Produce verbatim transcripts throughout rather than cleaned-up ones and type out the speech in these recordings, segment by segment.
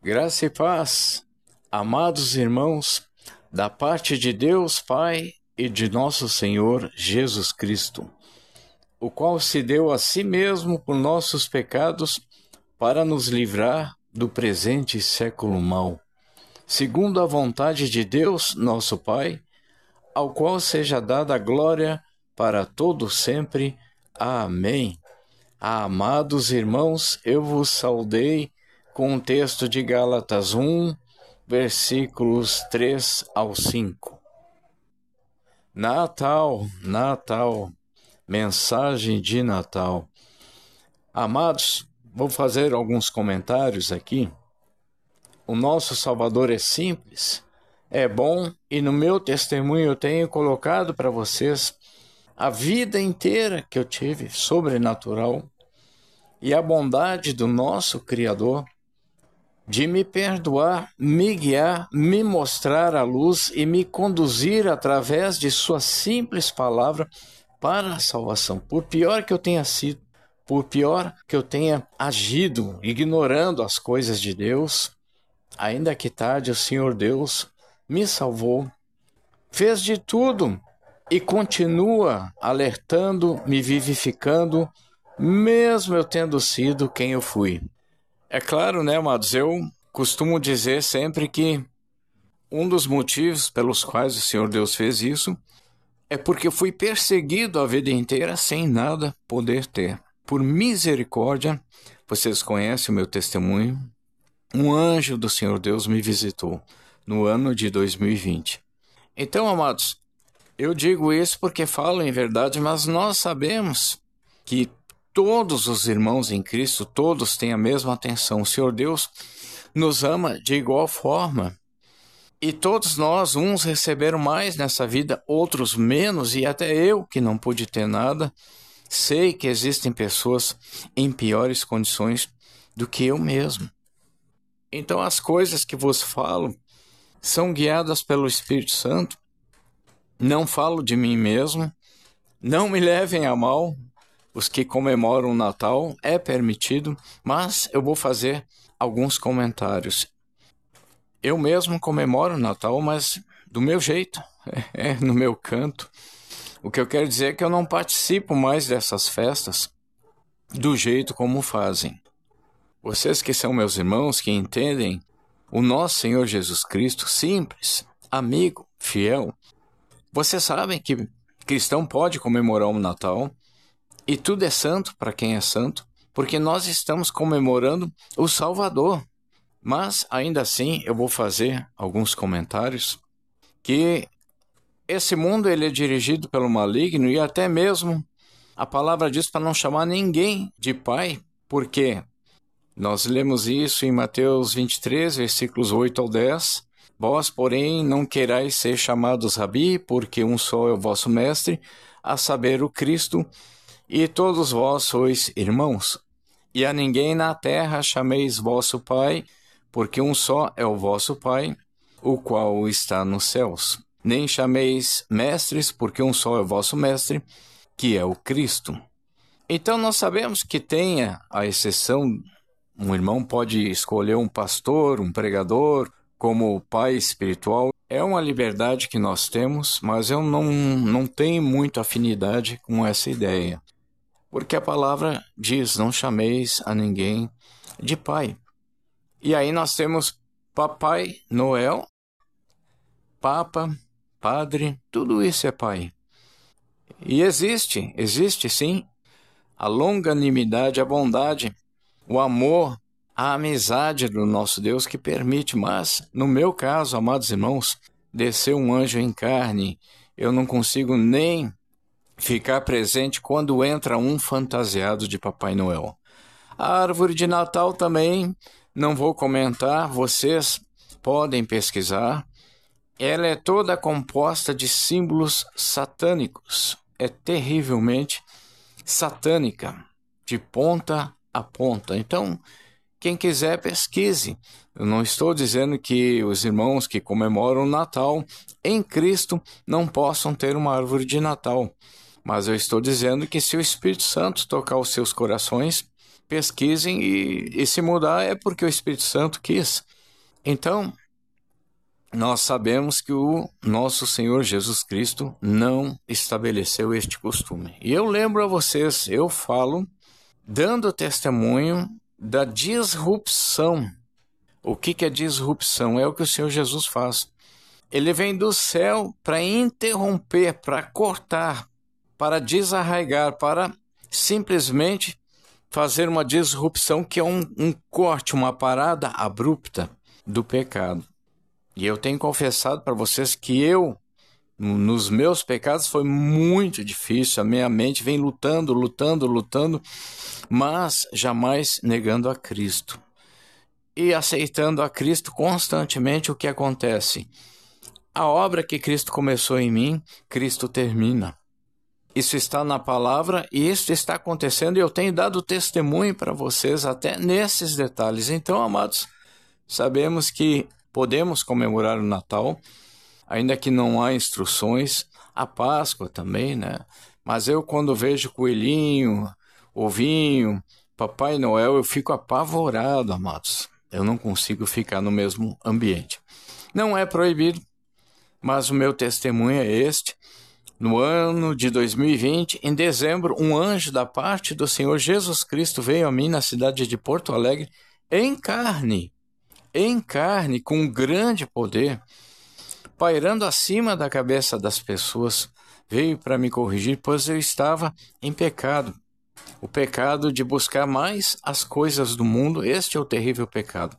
Graça e paz, amados irmãos, da parte de Deus Pai e de nosso Senhor Jesus Cristo, o qual se deu a si mesmo por nossos pecados para nos livrar do presente século mau, segundo a vontade de Deus, nosso Pai, ao qual seja dada a glória para todo sempre. Amém. Amados irmãos, eu vos saudei com o texto de Gálatas um, versículos três ao cinco. Natal, Natal, mensagem de Natal. Amados, vou fazer alguns comentários aqui. O nosso Salvador é simples, é bom, e no meu testemunho eu tenho colocado para vocês a vida inteira que eu tive, sobrenatural, e a bondade do nosso Criador, de me perdoar, me guiar, me mostrar a luz e me conduzir através de sua simples palavra para a salvação. Por pior que eu tenha sido, por pior que eu tenha agido, ignorando as coisas de Deus, ainda que tarde o Senhor Deus me salvou, fez de tudo e continua alertando, me vivificando, mesmo eu tendo sido quem eu fui. É claro, né, amados, eu costumo dizer sempre que um dos motivos pelos quais o Senhor Deus fez isso é porque eu fui perseguido a vida inteira sem nada poder ter. Por misericórdia, vocês conhecem o meu testemunho, um anjo do Senhor Deus me visitou no ano de dois mil e vinte. Então, amados, eu digo isso porque falo em verdade, mas nós sabemos que todos os irmãos em Cristo, todos têm a mesma atenção. O Senhor Deus nos ama de igual forma. E todos nós, uns receberam mais nessa vida, outros menos, e até eu, que não pude ter nada, sei que existem pessoas em piores condições do que eu mesmo. Então as coisas que vos falo são guiadas pelo Espírito Santo. Não falo de mim mesmo. Não me levem a mal. Os que comemoram o Natal é permitido, mas eu vou fazer alguns comentários. Eu mesmo comemoro o Natal, mas do meu jeito, é, é no meu canto. O que eu quero dizer é que eu não participo mais dessas festas do jeito como fazem. Vocês que são meus irmãos, que entendem o nosso Senhor Jesus Cristo, simples, amigo, fiel, vocês sabem que cristão pode comemorar o Natal, e tudo é santo para quem é santo, porque nós estamos comemorando o Salvador. Mas, ainda assim, eu vou fazer alguns comentários que esse mundo ele é dirigido pelo maligno, e até mesmo a palavra diz para não chamar ninguém de pai, porque nós lemos isso em Mateus vinte e três, versículos oito ao dez. Vós, porém, não querais ser chamados rabi, porque um só é o vosso mestre, a saber, o Cristo, e todos vós sois irmãos. E a ninguém na terra chameis vosso Pai, porque um só é o vosso Pai, o qual está nos céus. Nem chameis mestres, porque um só é o vosso mestre, que é o Cristo. Então nós sabemos que tenha a exceção, um irmão pode escolher um pastor, um pregador, como pai espiritual. É uma liberdade que nós temos, mas eu não, não tenho muita afinidade com essa ideia. Porque a palavra diz, não chameis a ninguém de pai. E aí nós temos Papai Noel, Papa, Padre, tudo isso é pai. E existe, existe sim, a longanimidade, a bondade, o amor, a amizade do nosso Deus que permite. Mas, no meu caso, amados irmãos, desceu um anjo em carne, eu não consigo nem ficar presente quando entra um fantasiado de Papai Noel. A árvore de Natal também, não vou comentar, vocês podem pesquisar. Ela é toda composta de símbolos satânicos. É terrivelmente satânica, de ponta a ponta. Então, quem quiser, pesquise. Eu não estou dizendo que os irmãos que comemoram o Natal em Cristo não possam ter uma árvore de Natal. Mas eu estou dizendo que se o Espírito Santo tocar os seus corações, pesquisem, e, e se mudar é porque o Espírito Santo quis. Então, nós sabemos que o nosso Senhor Jesus Cristo não estabeleceu este costume. E eu lembro a vocês, eu falo, dando testemunho da disrupção. O que que é disrupção? É o que o Senhor Jesus faz. Ele vem do céu para interromper, para cortar, para desarraigar, para simplesmente fazer uma disrupção, que é um, um corte, uma parada abrupta do pecado. E eu tenho confessado para vocês que eu, nos meus pecados, foi muito difícil. A minha mente vem lutando, lutando, lutando, mas jamais negando a Cristo. E aceitando a Cristo constantemente, o que acontece? A obra que Cristo começou em mim, Cristo termina. Isso está na palavra e isso está acontecendo, e eu tenho dado testemunho para vocês até nesses detalhes. Então, amados, sabemos que podemos comemorar o Natal, ainda que não há instruções, a Páscoa também, né? Mas eu, quando vejo coelhinho, ovinho, Papai Noel, eu fico apavorado, amados. Eu não consigo ficar no mesmo ambiente. Não é proibido, mas o meu testemunho é este. No ano de dois mil e vinte, em dezembro, um anjo da parte do Senhor Jesus Cristo veio a mim na cidade de Porto Alegre em carne, em carne, com grande poder, pairando acima da cabeça das pessoas. Veio para me corrigir, pois eu estava em pecado. O pecado de buscar mais as coisas do mundo, este é o terrível pecado.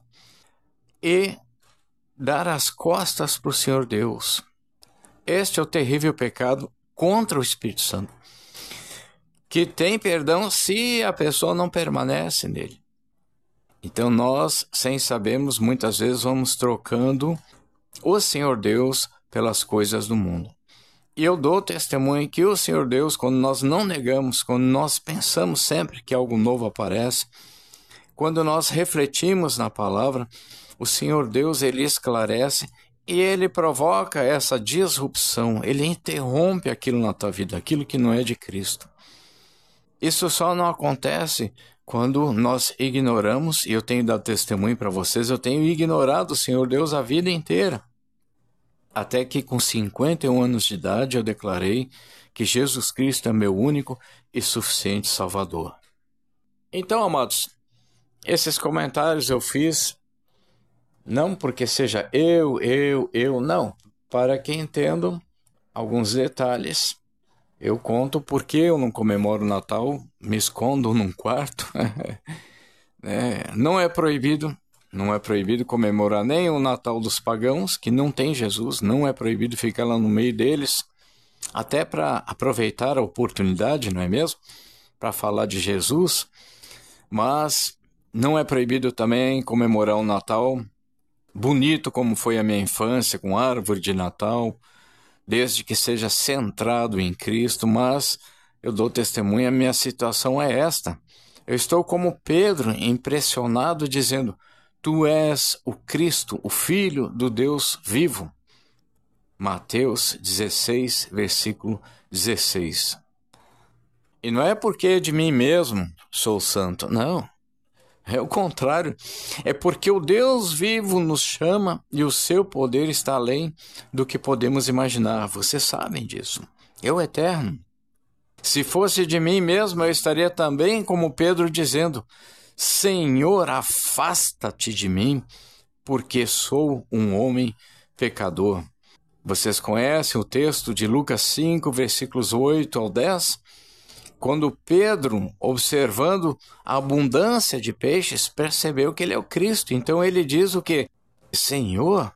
E dar as costas para o Senhor Deus. Este é o terrível pecado contra o Espírito Santo, que tem perdão se a pessoa não permanece nele. Então nós, sem sabermos, muitas vezes vamos trocando o Senhor Deus pelas coisas do mundo. E eu dou testemunho que o Senhor Deus, quando nós não negamos, quando nós pensamos sempre que algo novo aparece, quando nós refletimos na palavra, o Senhor Deus, ele esclarece e ele provoca essa disrupção, ele interrompe aquilo na tua vida, aquilo que não é de Cristo. Isso só não acontece quando nós ignoramos, e eu tenho dado testemunho para vocês, eu tenho ignorado o Senhor Deus a vida inteira. Até que com cinquenta e um anos de idade eu declarei que Jesus Cristo é meu único e suficiente Salvador. Então, amados, esses comentários eu fiz não porque seja eu, eu, eu, não. Para que entendam alguns detalhes. Eu conto porque eu não comemoro o Natal, me escondo num quarto. É, não é proibido, não é proibido comemorar nem o Natal dos pagãos, que não tem Jesus, não é proibido ficar lá no meio deles, até para aproveitar a oportunidade, não é mesmo? Para falar de Jesus, mas não é proibido também comemorar o Natal bonito como foi a minha infância, com árvore de Natal, desde que seja centrado em Cristo, mas eu dou testemunho, a minha situação é esta. Eu estou como Pedro, impressionado, dizendo, tu és o Cristo, o Filho do Deus vivo. Mateus dezesseis, versículo dezesseis. E não é porque de mim mesmo sou santo, não. É o contrário, é porque o Deus vivo nos chama e o seu poder está além do que podemos imaginar. Vocês sabem disso. É o eterno. Se fosse de mim mesmo, eu estaria também como Pedro dizendo, Senhor, afasta-te de mim, porque sou um homem pecador. Vocês conhecem o texto de Lucas cinco, versículos oito ao dez? Quando Pedro, observando a abundância de peixes, percebeu que ele é o Cristo. Então ele diz o quê? Senhor,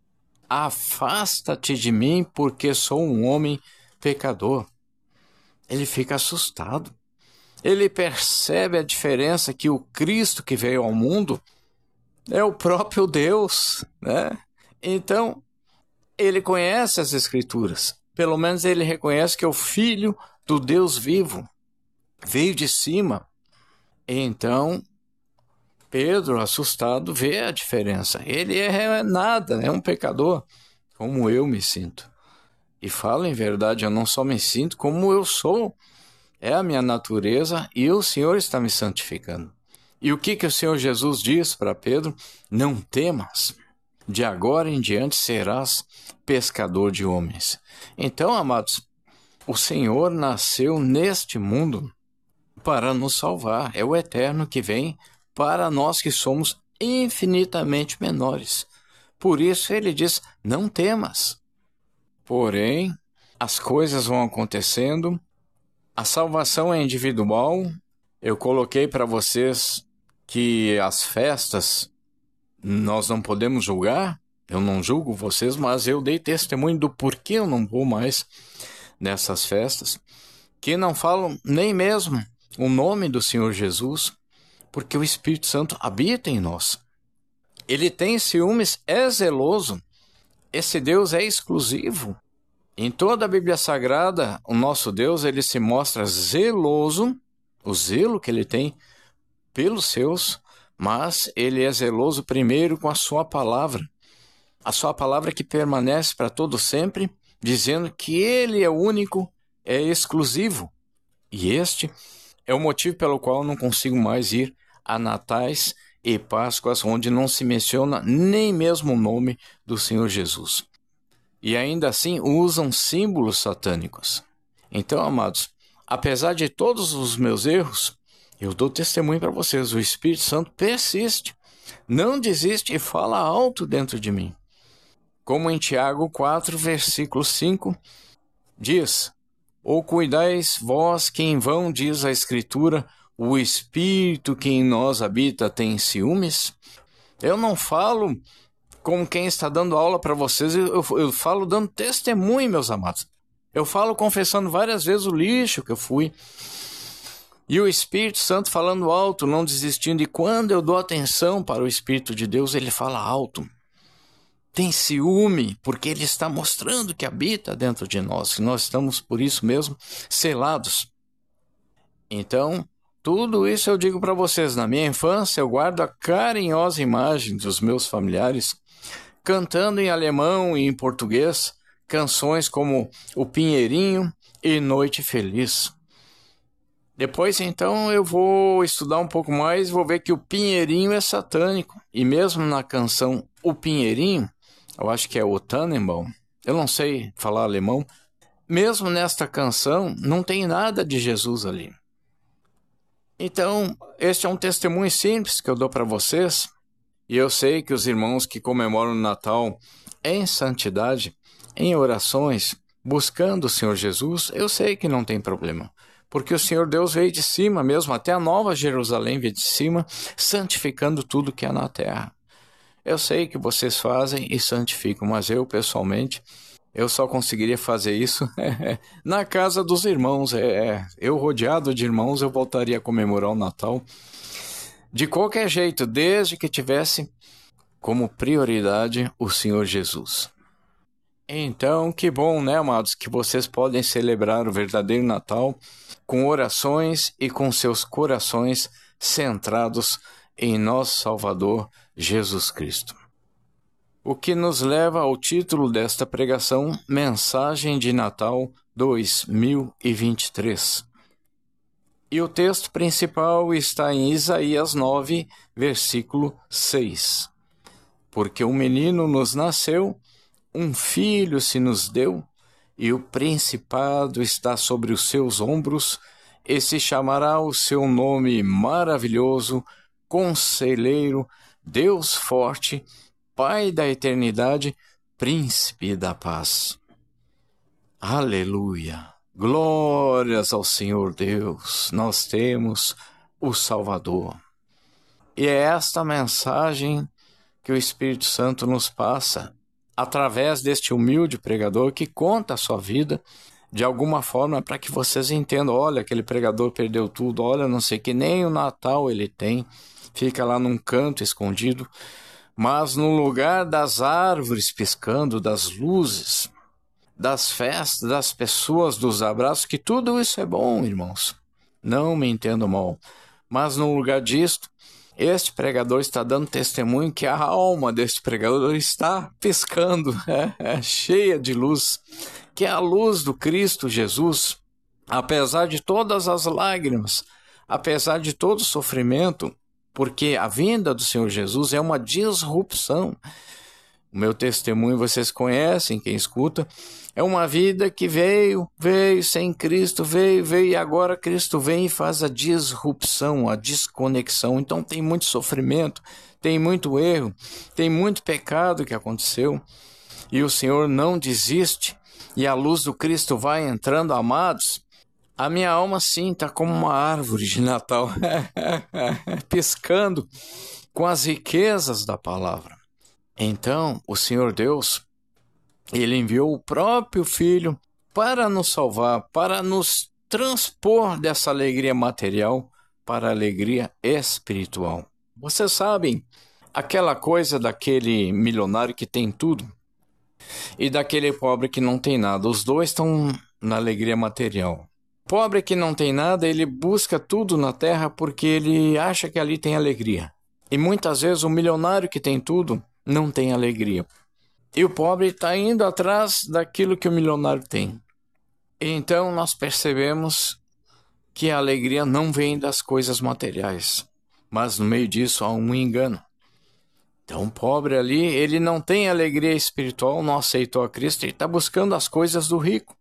afasta-te de mim, porque sou um homem pecador. Ele fica assustado. Ele percebe a diferença que o Cristo que veio ao mundo é o próprio Deus, né? Então, ele conhece as Escrituras. Pelo menos ele reconhece que é o Filho do Deus vivo. Veio de cima. Então, Pedro, assustado, vê a diferença. Ele é nada, é um pecador, como eu me sinto. E falo em verdade, eu não só me sinto, como eu sou. É a minha natureza e o Senhor está me santificando. E o que, que o Senhor Jesus diz para Pedro? Não temas. de agora em diante serás pescador de homens. Então, amados, o Senhor nasceu neste mundo para nos salvar. É o Eterno que vem para nós que somos infinitamente menores. Por isso ele diz, não temas. Porém, as coisas vão acontecendo, a salvação é individual. Eu coloquei para vocês que as festas nós não podemos julgar, eu não julgo vocês, mas eu dei testemunho do porquê eu não vou mais nessas festas, que não falam nem mesmo o nome do Senhor Jesus, porque o Espírito Santo habita em nós. Ele tem ciúmes, é zeloso, esse Deus é exclusivo. Em toda a Bíblia Sagrada, o nosso Deus, ele se mostra zeloso, o zelo que ele tem pelos seus, mas ele é zeloso primeiro com a sua palavra. A sua palavra que permanece para todo sempre, dizendo que ele é único, é exclusivo. E este é o motivo pelo qual eu não consigo mais ir a natais e páscoas onde não se menciona nem mesmo o nome do Senhor Jesus. E ainda assim usam símbolos satânicos. Então, amados, apesar de todos os meus erros, eu dou testemunho para vocês, o Espírito Santo persiste, não desiste e fala alto dentro de mim. Como em Tiago quatro, versículo cinco, diz, ou cuidais vós que em vão diz a Escritura, o Espírito que em nós habita tem ciúmes? Eu não falo como quem está dando aula para vocês, eu, eu, eu falo dando testemunho, meus amados. Eu falo confessando várias vezes o lixo que eu fui. E o Espírito Santo falando alto, não desistindo. E quando eu dou atenção para o Espírito de Deus, ele fala alto. Tem ciúme, porque ele está mostrando que habita dentro de nós. Que nós estamos, por isso mesmo, selados. Então, tudo isso eu digo para vocês. Na minha infância, eu guardo a carinhosa imagem dos meus familiares cantando em alemão e em português canções como O Pinheirinho e Noite Feliz. Depois, então, eu vou estudar um pouco mais e vou ver que o Pinheirinho é satânico. E mesmo na canção O Pinheirinho, eu acho que é o Tannenbaum, eu não sei falar alemão, mesmo nesta canção não tem nada de Jesus ali. Então, este é um testemunho simples que eu dou para vocês. E eu sei que os irmãos que comemoram o Natal em santidade, em orações, buscando o Senhor Jesus, eu sei que não tem problema. Porque o Senhor Deus veio de cima mesmo, até a Nova Jerusalém veio de cima, santificando tudo que há na terra. Eu sei que vocês fazem e santificam, mas eu, pessoalmente, eu só conseguiria fazer isso na casa dos irmãos. É, eu, rodeado de irmãos, eu voltaria a comemorar o Natal de qualquer jeito, desde que tivesse como prioridade o Senhor Jesus. Então, que bom, né, amados, que vocês podem celebrar o verdadeiro Natal com orações e com seus corações centrados em nosso Salvador Jesus Cristo. O que nos leva ao título desta pregação, Mensagem de Natal dois mil e vinte e três. E o texto principal está em Isaías nove, versículo seis. Porque um menino nos nasceu, um filho se nos deu, e o principado está sobre os seus ombros, e se chamará o seu nome maravilhoso, Conselheiro, Deus forte, Pai da eternidade, Príncipe da paz. Aleluia! Glórias ao Senhor Deus! Nós temos o Salvador. E é esta mensagem que o Espírito Santo nos passa através deste humilde pregador que conta a sua vida de alguma forma para que vocês entendam. Olha, aquele pregador perdeu tudo, olha, não sei que nem o Natal ele tem, fica lá num canto escondido, mas no lugar das árvores piscando, das luzes, das festas, das pessoas, dos abraços, que tudo isso é bom, irmãos. Não me entendam mal, mas no lugar disto, este pregador está dando testemunho que a alma deste pregador está piscando, é, é, cheia de luz, que é a luz do Cristo Jesus. Apesar de todas as lágrimas, apesar de todo o sofrimento, porque a vinda do Senhor Jesus é uma disrupção. O meu testemunho vocês conhecem, quem escuta. É uma vida que veio, veio sem Cristo, veio, veio e agora Cristo vem e faz a disrupção, a desconexão. Então tem muito sofrimento, tem muito erro, tem muito pecado que aconteceu. E o Senhor não desiste e a luz do Cristo vai entrando, amados. A minha alma sim está como uma árvore de Natal, piscando com as riquezas da palavra. Então, o Senhor Deus, Ele enviou o próprio Filho para nos salvar, para nos transpor dessa alegria material para a alegria espiritual. Vocês sabem, aquela coisa daquele milionário que tem tudo e daquele pobre que não tem nada. Os dois estão na alegria material. Pobre que não tem nada, ele busca tudo na terra porque ele acha que ali tem alegria. E muitas vezes o milionário que tem tudo não tem alegria. E o pobre está indo atrás daquilo que o milionário tem. Então nós percebemos que a alegria não vem das coisas materiais, mas no meio disso há um engano. Então o pobre ali, ele não tem alegria espiritual, não aceitou a Cristo, ele está buscando as coisas do rico.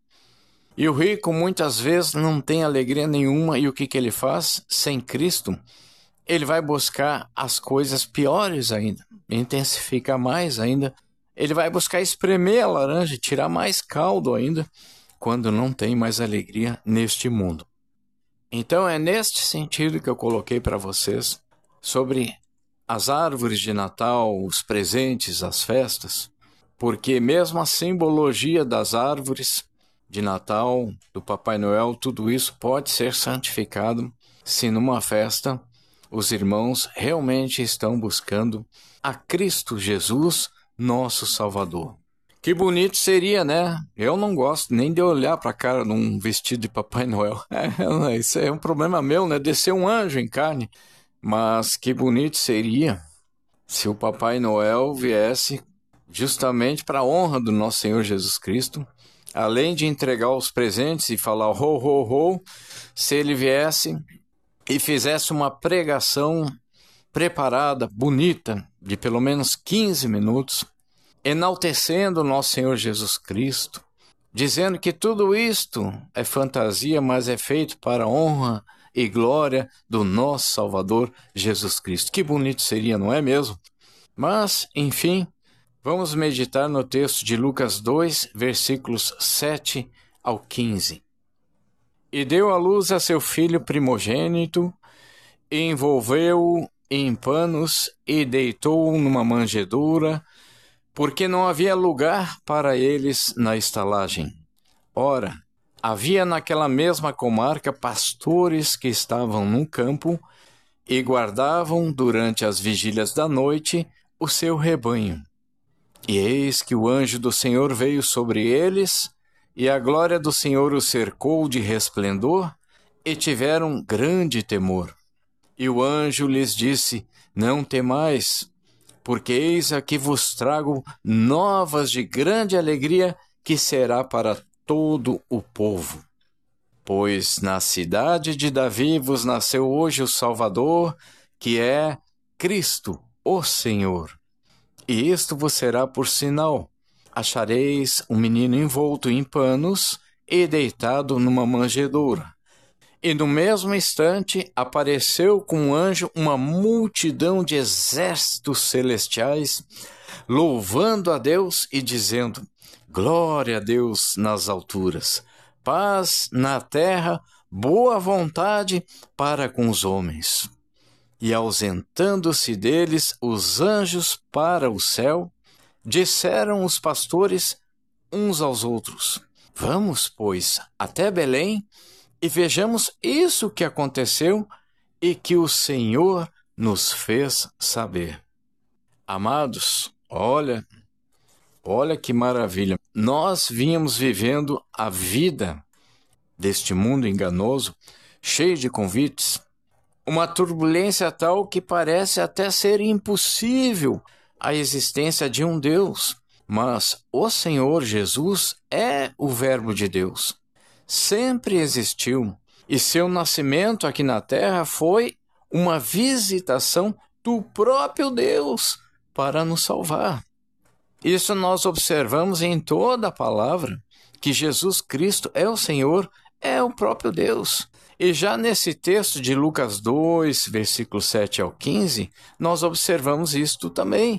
E o rico muitas vezes não tem alegria nenhuma, e o que, que ele faz? Sem Cristo, ele vai buscar as coisas piores ainda, intensificar mais ainda. Ele vai buscar espremer a laranja, tirar mais caldo ainda, quando não tem mais alegria neste mundo. Então é neste sentido que eu coloquei para vocês sobre as árvores de Natal, os presentes, as festas, porque mesmo a simbologia das árvores de Natal, do Papai Noel, tudo isso pode ser santificado se numa festa os irmãos realmente estão buscando a Cristo Jesus, nosso Salvador. Que bonito seria, né? Eu não gosto nem de olhar para a cara de um vestido de Papai Noel. É, isso é um problema meu, né? Descer um anjo em carne. Mas que bonito seria se o Papai Noel viesse justamente para a honra do nosso Senhor Jesus Cristo. Além de entregar os presentes e falar ho, ho, ho, se ele viesse e fizesse uma pregação preparada, bonita, de pelo menos quinze minutos, enaltecendo o nosso Senhor Jesus Cristo, dizendo que tudo isto é fantasia, mas é feito para a honra e glória do nosso Salvador Jesus Cristo. Que bonito seria, não é mesmo? Mas, enfim, vamos meditar no texto de Lucas dois, versículos sete ao quinze. E deu à luz a seu filho primogênito, e envolveu-o em panos e deitou-o numa manjedoura, porque não havia lugar para eles na estalagem. Ora, havia naquela mesma comarca pastores que estavam no campo e guardavam durante as vigílias da noite o seu rebanho. E eis que o anjo do Senhor veio sobre eles, e a glória do Senhor os cercou de resplendor, e tiveram grande temor. E o anjo lhes disse: não temais, porque eis aqui vos trago novas de grande alegria, que será para todo o povo. Pois na cidade de Davi vos nasceu hoje o Salvador, que é Cristo, o Senhor. E isto vos será por sinal: achareis um menino envolto em panos e deitado numa manjedoura. E no mesmo instante apareceu com um anjo uma multidão de exércitos celestiais, louvando a Deus e dizendo: glória a Deus nas alturas, paz na terra, boa vontade para com os homens. E ausentando-se deles os anjos para o céu, disseram os pastores uns aos outros: vamos, pois, até Belém, e vejamos isso que aconteceu e que o Senhor nos fez saber. Amados, olha, olha que maravilha. Nós vínhamos vivendo a vida deste mundo enganoso, cheio de convites, uma turbulência tal que parece até ser impossível a existência de um Deus. Mas o Senhor Jesus é o Verbo de Deus. Sempre existiu, e seu nascimento aqui na terra foi uma visitação do próprio Deus para nos salvar. Isso nós observamos em toda a palavra, que Jesus Cristo é o Senhor, é o próprio Deus. E já nesse texto de Lucas dois, versículos sete ao quinze, nós observamos isto também.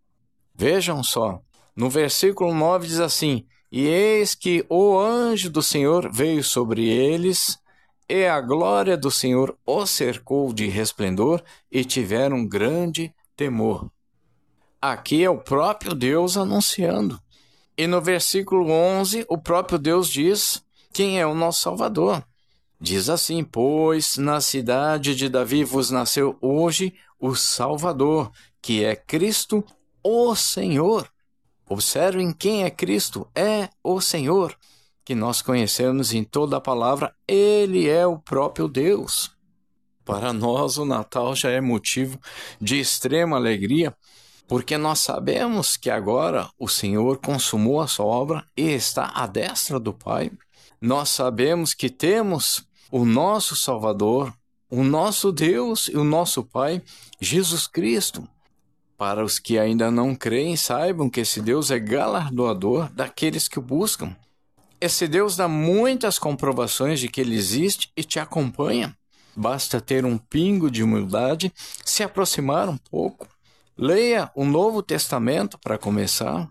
Vejam só, no versículo nove diz assim: E eis que o anjo do Senhor veio sobre eles, e a glória do Senhor os cercou de resplendor, e tiveram grande temor. Aqui é o próprio Deus anunciando. E no versículo onze, o próprio Deus diz quem é o nosso Salvador. Diz assim: Pois na cidade de Davi vos nasceu hoje o Salvador, que é Cristo, o Senhor. Observem quem é Cristo, é o Senhor, que nós conhecemos em toda a palavra. Ele é o próprio Deus. Para nós, o Natal já é motivo de extrema alegria, porque nós sabemos que agora o Senhor consumou a sua obra e está à destra do Pai. Nós sabemos que temos o nosso Salvador, o nosso Deus e o nosso Pai, Jesus Cristo. Para os que ainda não creem, saibam que esse Deus é galardoador daqueles que o buscam. Esse Deus dá muitas comprovações de que Ele existe e te acompanha. Basta ter um pingo de humildade, se aproximar um pouco. Leia o Novo Testamento para começar.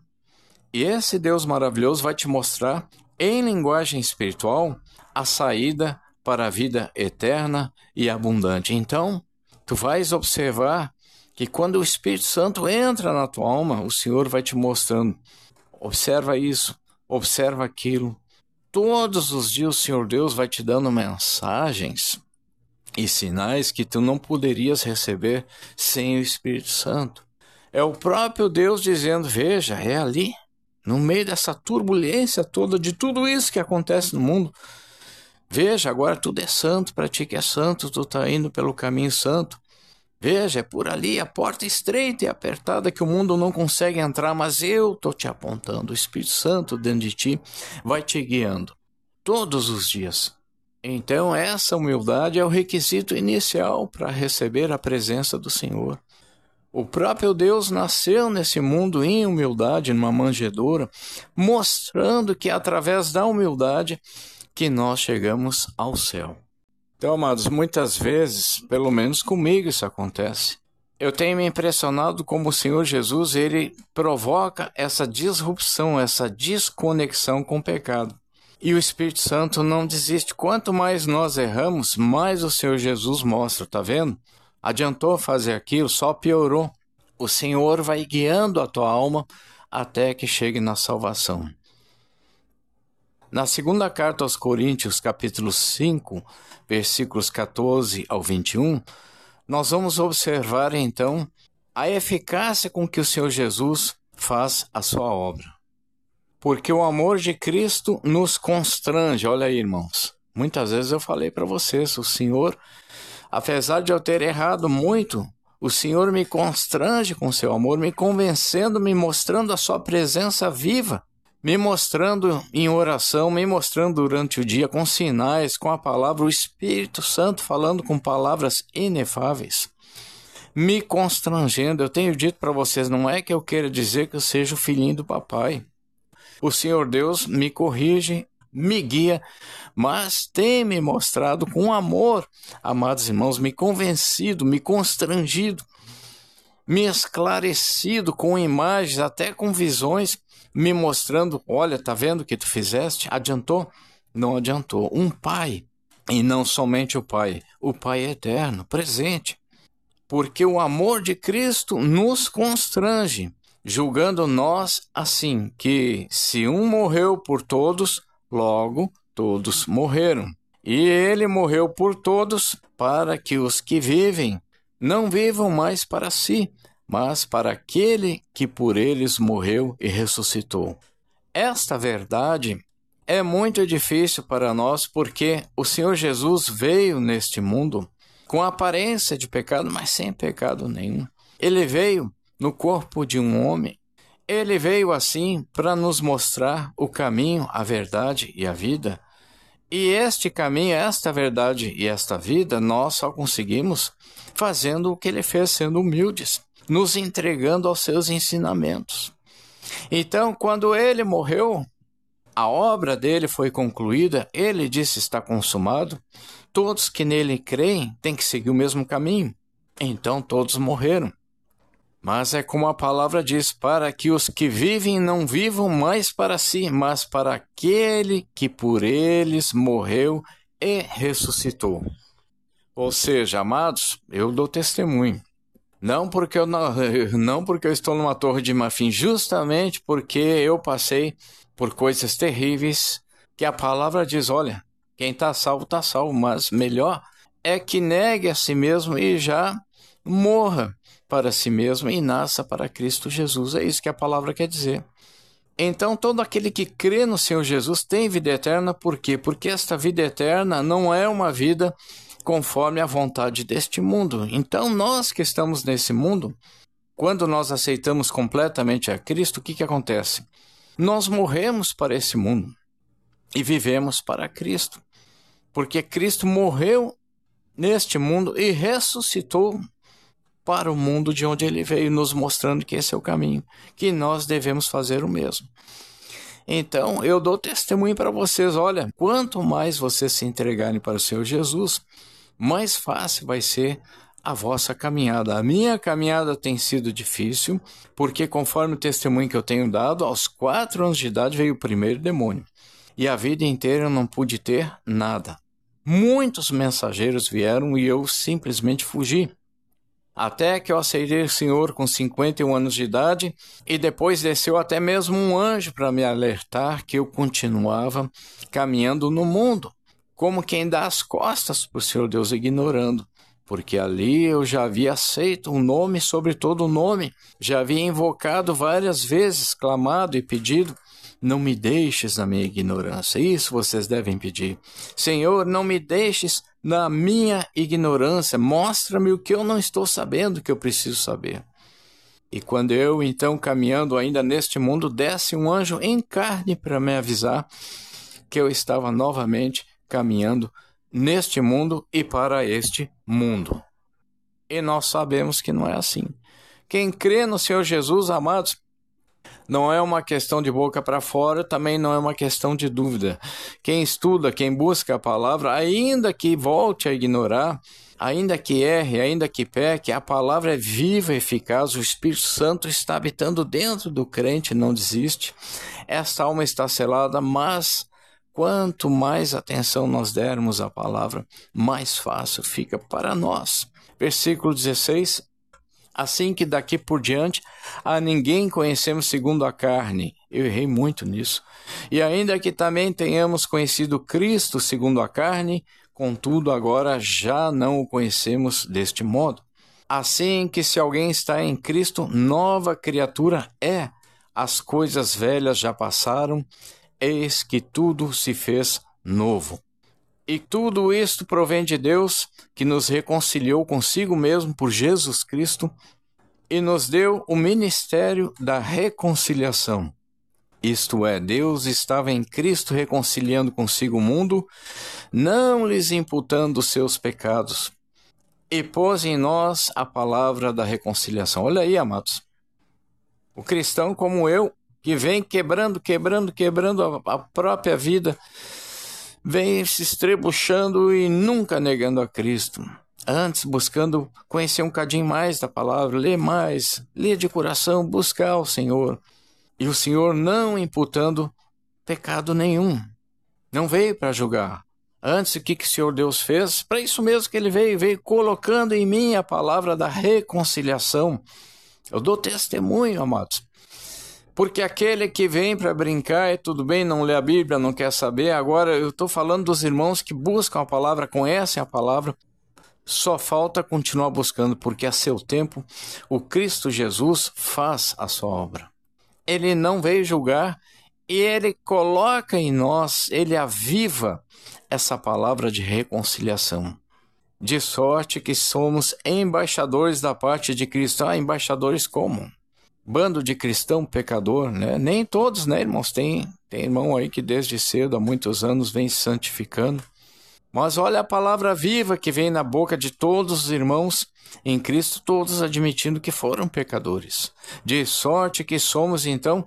E esse Deus maravilhoso vai te mostrar, em linguagem espiritual, a saída para a vida eterna e abundante. Então, tu vais observar que quando o Espírito Santo entra na tua alma, o Senhor vai te mostrando. Observa isso, observa aquilo. Todos os dias o Senhor Deus vai te dando mensagens e sinais que tu não poderias receber sem o Espírito Santo. É o próprio Deus dizendo: veja, é ali, no meio dessa turbulência toda, de tudo isso que acontece no mundo. Veja, agora tudo é santo, para ti que é santo, tu está indo pelo caminho santo. Veja, é por ali a porta estreita e apertada que o mundo não consegue entrar, mas eu estou te apontando. O Espírito Santo dentro de ti vai te guiando todos os dias. Então essa humildade é o requisito inicial para receber a presença do Senhor. O próprio Deus nasceu nesse mundo em humildade, numa manjedoura, mostrando que é através da humildade que nós chegamos ao céu. Então, amados, muitas vezes, pelo menos comigo isso acontece. Eu tenho me impressionado como o Senhor Jesus, ele provoca essa disrupção, essa desconexão com o pecado. E o Espírito Santo não desiste. Quanto mais nós erramos, mais o Senhor Jesus mostra, tá vendo? Adiantou fazer aquilo, só piorou. O Senhor vai guiando a tua alma até que chegue na salvação. Na segunda carta aos Coríntios, capítulo cinco, versículos catorze ao vinte e um, nós vamos observar então a eficácia com que o Senhor Jesus faz a sua obra. Porque o amor de Cristo nos constrange. Olha aí, irmãos, muitas vezes eu falei para vocês, o Senhor, apesar de eu ter errado muito, o Senhor me constrange com seu amor, me convencendo, me mostrando a sua presença viva, me mostrando em oração, me mostrando durante o dia com sinais, com a palavra, o Espírito Santo falando com palavras inefáveis, me constrangendo. Eu tenho dito para vocês, não é que eu queira dizer que eu seja o filhinho do papai. O Senhor Deus me corrige, me guia, mas tem me mostrado com amor, amados irmãos, me convencido, me constrangido, me esclarecido com imagens, até com visões, me mostrando: olha, tá vendo o que tu fizeste? Adiantou? Não adiantou. Um pai, e não somente o pai, o pai eterno, presente. Porque o amor de Cristo nos constrange, julgando nós assim, que se um morreu por todos, logo todos morreram. E ele morreu por todos, para que os que vivem não vivam mais para si, mas para aquele que por eles morreu e ressuscitou. Esta verdade é muito difícil para nós, porque o Senhor Jesus veio neste mundo com aparência de pecado, mas sem pecado nenhum. Ele veio no corpo de um homem. Ele veio assim para nos mostrar o caminho, a verdade e a vida. E este caminho, esta verdade e esta vida, nós só conseguimos fazendo o que ele fez, sendo humildes, nos entregando aos seus ensinamentos. Então, quando ele morreu, a obra dele foi concluída, ele disse está consumado. Todos que nele creem têm que seguir o mesmo caminho. Então todos morreram. Mas é como a palavra diz, para que os que vivem não vivam mais para si, mas para aquele que por eles morreu e ressuscitou. Ou seja, amados, eu dou testemunho. Não porque eu, não, não porque eu estou numa torre de marfim, justamente porque eu passei por coisas terríveis, que a palavra diz, olha, quem está salvo, está salvo, mas melhor é que negue a si mesmo e já morra para si mesmo e nasça para Cristo Jesus. É isso que a palavra quer dizer. Então, todo aquele que crê no Senhor Jesus tem vida eterna. Por quê? Porque esta vida eterna não é uma vida conforme a vontade deste mundo. Então, nós que estamos nesse mundo, quando nós aceitamos completamente a Cristo, o que que acontece? Nós morremos para esse mundo e vivemos para Cristo. Porque Cristo morreu neste mundo e ressuscitou para o mundo de onde ele veio, nos mostrando que esse é o caminho, que nós devemos fazer o mesmo. Então, eu dou testemunho para vocês, olha, quanto mais vocês se entregarem para o Senhor Jesus, mais fácil vai ser a vossa caminhada. A minha caminhada tem sido difícil, porque conforme o testemunho que eu tenho dado, aos quatro anos de idade veio o primeiro demônio. E a vida inteira eu não pude ter nada. Muitos mensageiros vieram e eu simplesmente fugi. Até que eu aceitei o Senhor com cinquenta e um anos de idade e depois desceu até mesmo um anjo para me alertar que eu continuava caminhando no mundo, como quem dá as costas para o Senhor Deus ignorando, porque ali eu já havia aceito um nome sobre todo nome, já havia invocado várias vezes, clamado e pedido, não me deixes na minha ignorância. Isso vocês devem pedir. Senhor, não me deixes na minha ignorância. Mostra-me o que eu não estou sabendo, que eu preciso saber. E quando eu, então, caminhando ainda neste mundo, desce um anjo em carne para me avisar que eu estava novamente caminhando neste mundo e para este mundo. E nós sabemos que não é assim. Quem crê no Senhor Jesus, amados, não é uma questão de boca para fora, também não é uma questão de dúvida. Quem estuda, quem busca a palavra, ainda que volte a ignorar, ainda que erre, ainda que peque, a palavra é viva e eficaz, o Espírito Santo está habitando dentro do crente, não desiste. Esta alma está selada, mas quanto mais atenção nós dermos à palavra, mais fácil fica para nós. Versículo dezesseis. Assim que daqui por diante a ninguém conhecemos segundo a carne. Eu errei muito nisso. E ainda que também tenhamos conhecido Cristo segundo a carne, contudo agora já não o conhecemos deste modo. Assim que se alguém está em Cristo, nova criatura é. As coisas velhas já passaram, eis que tudo se fez novo. E tudo isto provém de Deus, que nos reconciliou consigo mesmo por Jesus Cristo e nos deu o ministério da reconciliação. Isto é, Deus estava em Cristo reconciliando consigo o mundo, não lhes imputando os seus pecados, e pôs em nós a palavra da reconciliação. Olha aí, amados, o cristão como eu, que vem quebrando, quebrando, quebrando a, a própria vida, vem se estrebuchando e nunca negando a Cristo. Antes buscando conhecer um cadinho mais da palavra, ler mais, ler de coração, buscar o Senhor. E o Senhor não imputando pecado nenhum. Não veio para julgar. Antes, o que, que o Senhor Deus fez? Para isso mesmo que Ele veio, veio colocando em mim a palavra da reconciliação. Eu dou testemunho, amados. Porque aquele que vem para brincar, é tudo bem, não lê a Bíblia, não quer saber. Agora eu estou falando dos irmãos que buscam a palavra, conhecem a palavra. Só falta continuar buscando, porque a seu tempo o Cristo Jesus faz a sua obra. Ele não veio julgar e Ele coloca em nós, Ele aviva essa palavra de reconciliação. De sorte que somos embaixadores da parte de Cristo. Ah, embaixadores como? Bando de cristão pecador, né? Nem todos, né, irmãos? Tem, tem irmão aí que desde cedo, há muitos anos, vem se santificando. Mas olha a palavra viva que vem na boca de todos os irmãos em Cristo, todos admitindo que foram pecadores. De sorte que somos, então,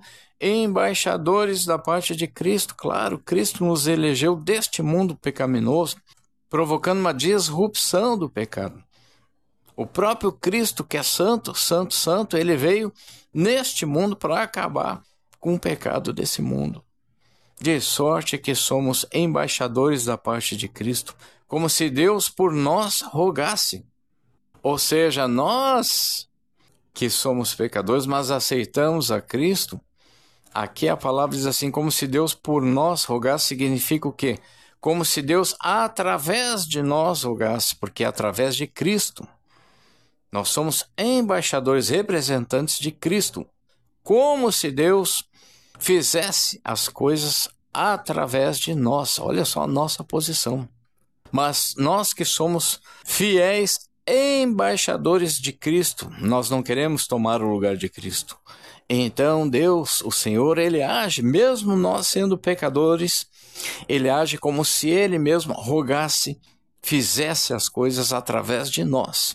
embaixadores da parte de Cristo. Claro, Cristo nos elegeu deste mundo pecaminoso, provocando uma disrupção do pecado. O próprio Cristo, que é santo, santo, santo, ele veio neste mundo para acabar com o pecado desse mundo. De sorte que somos embaixadores da parte de Cristo, como se Deus por nós rogasse. Ou seja, nós que somos pecadores, mas aceitamos a Cristo. Aqui a palavra diz assim, como se Deus por nós rogasse, significa o quê? Como se Deus através de nós rogasse, porque é através de Cristo. Nós somos embaixadores, representantes de Cristo, como se Deus fizesse as coisas através de nós. Olha só a nossa posição. Mas nós que somos fiéis embaixadores de Cristo, nós não queremos tomar o lugar de Cristo. Então Deus, o Senhor, ele age, mesmo nós sendo pecadores, ele age como se ele mesmo rogasse, fizesse as coisas através de nós.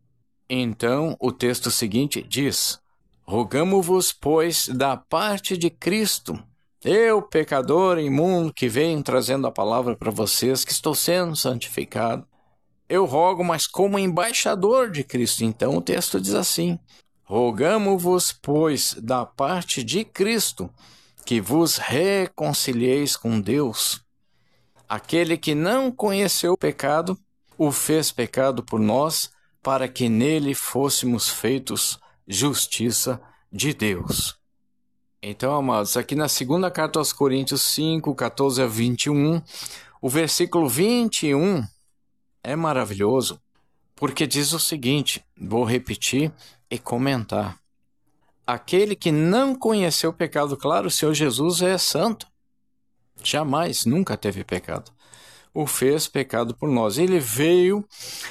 Então, o texto seguinte diz, rogamo-vos, pois, da parte de Cristo, eu, pecador imundo, que venho trazendo a palavra para vocês, que estou sendo santificado, eu rogo, mas como embaixador de Cristo. Então, o texto diz assim, rogamo-vos, pois, da parte de Cristo, que vos reconcilieis com Deus. Aquele que não conheceu o pecado, o fez pecado por nós, para que nele fôssemos feitos justiça de Deus. Então, amados, aqui na segunda carta aos Coríntios cinco, catorze a vinte e um, o versículo vinte e um é maravilhoso, porque diz o seguinte, vou repetir e comentar. Aquele que não conheceu o pecado, claro, o Senhor Jesus é santo, jamais, nunca teve pecado, o fez pecado por nós. Ele veio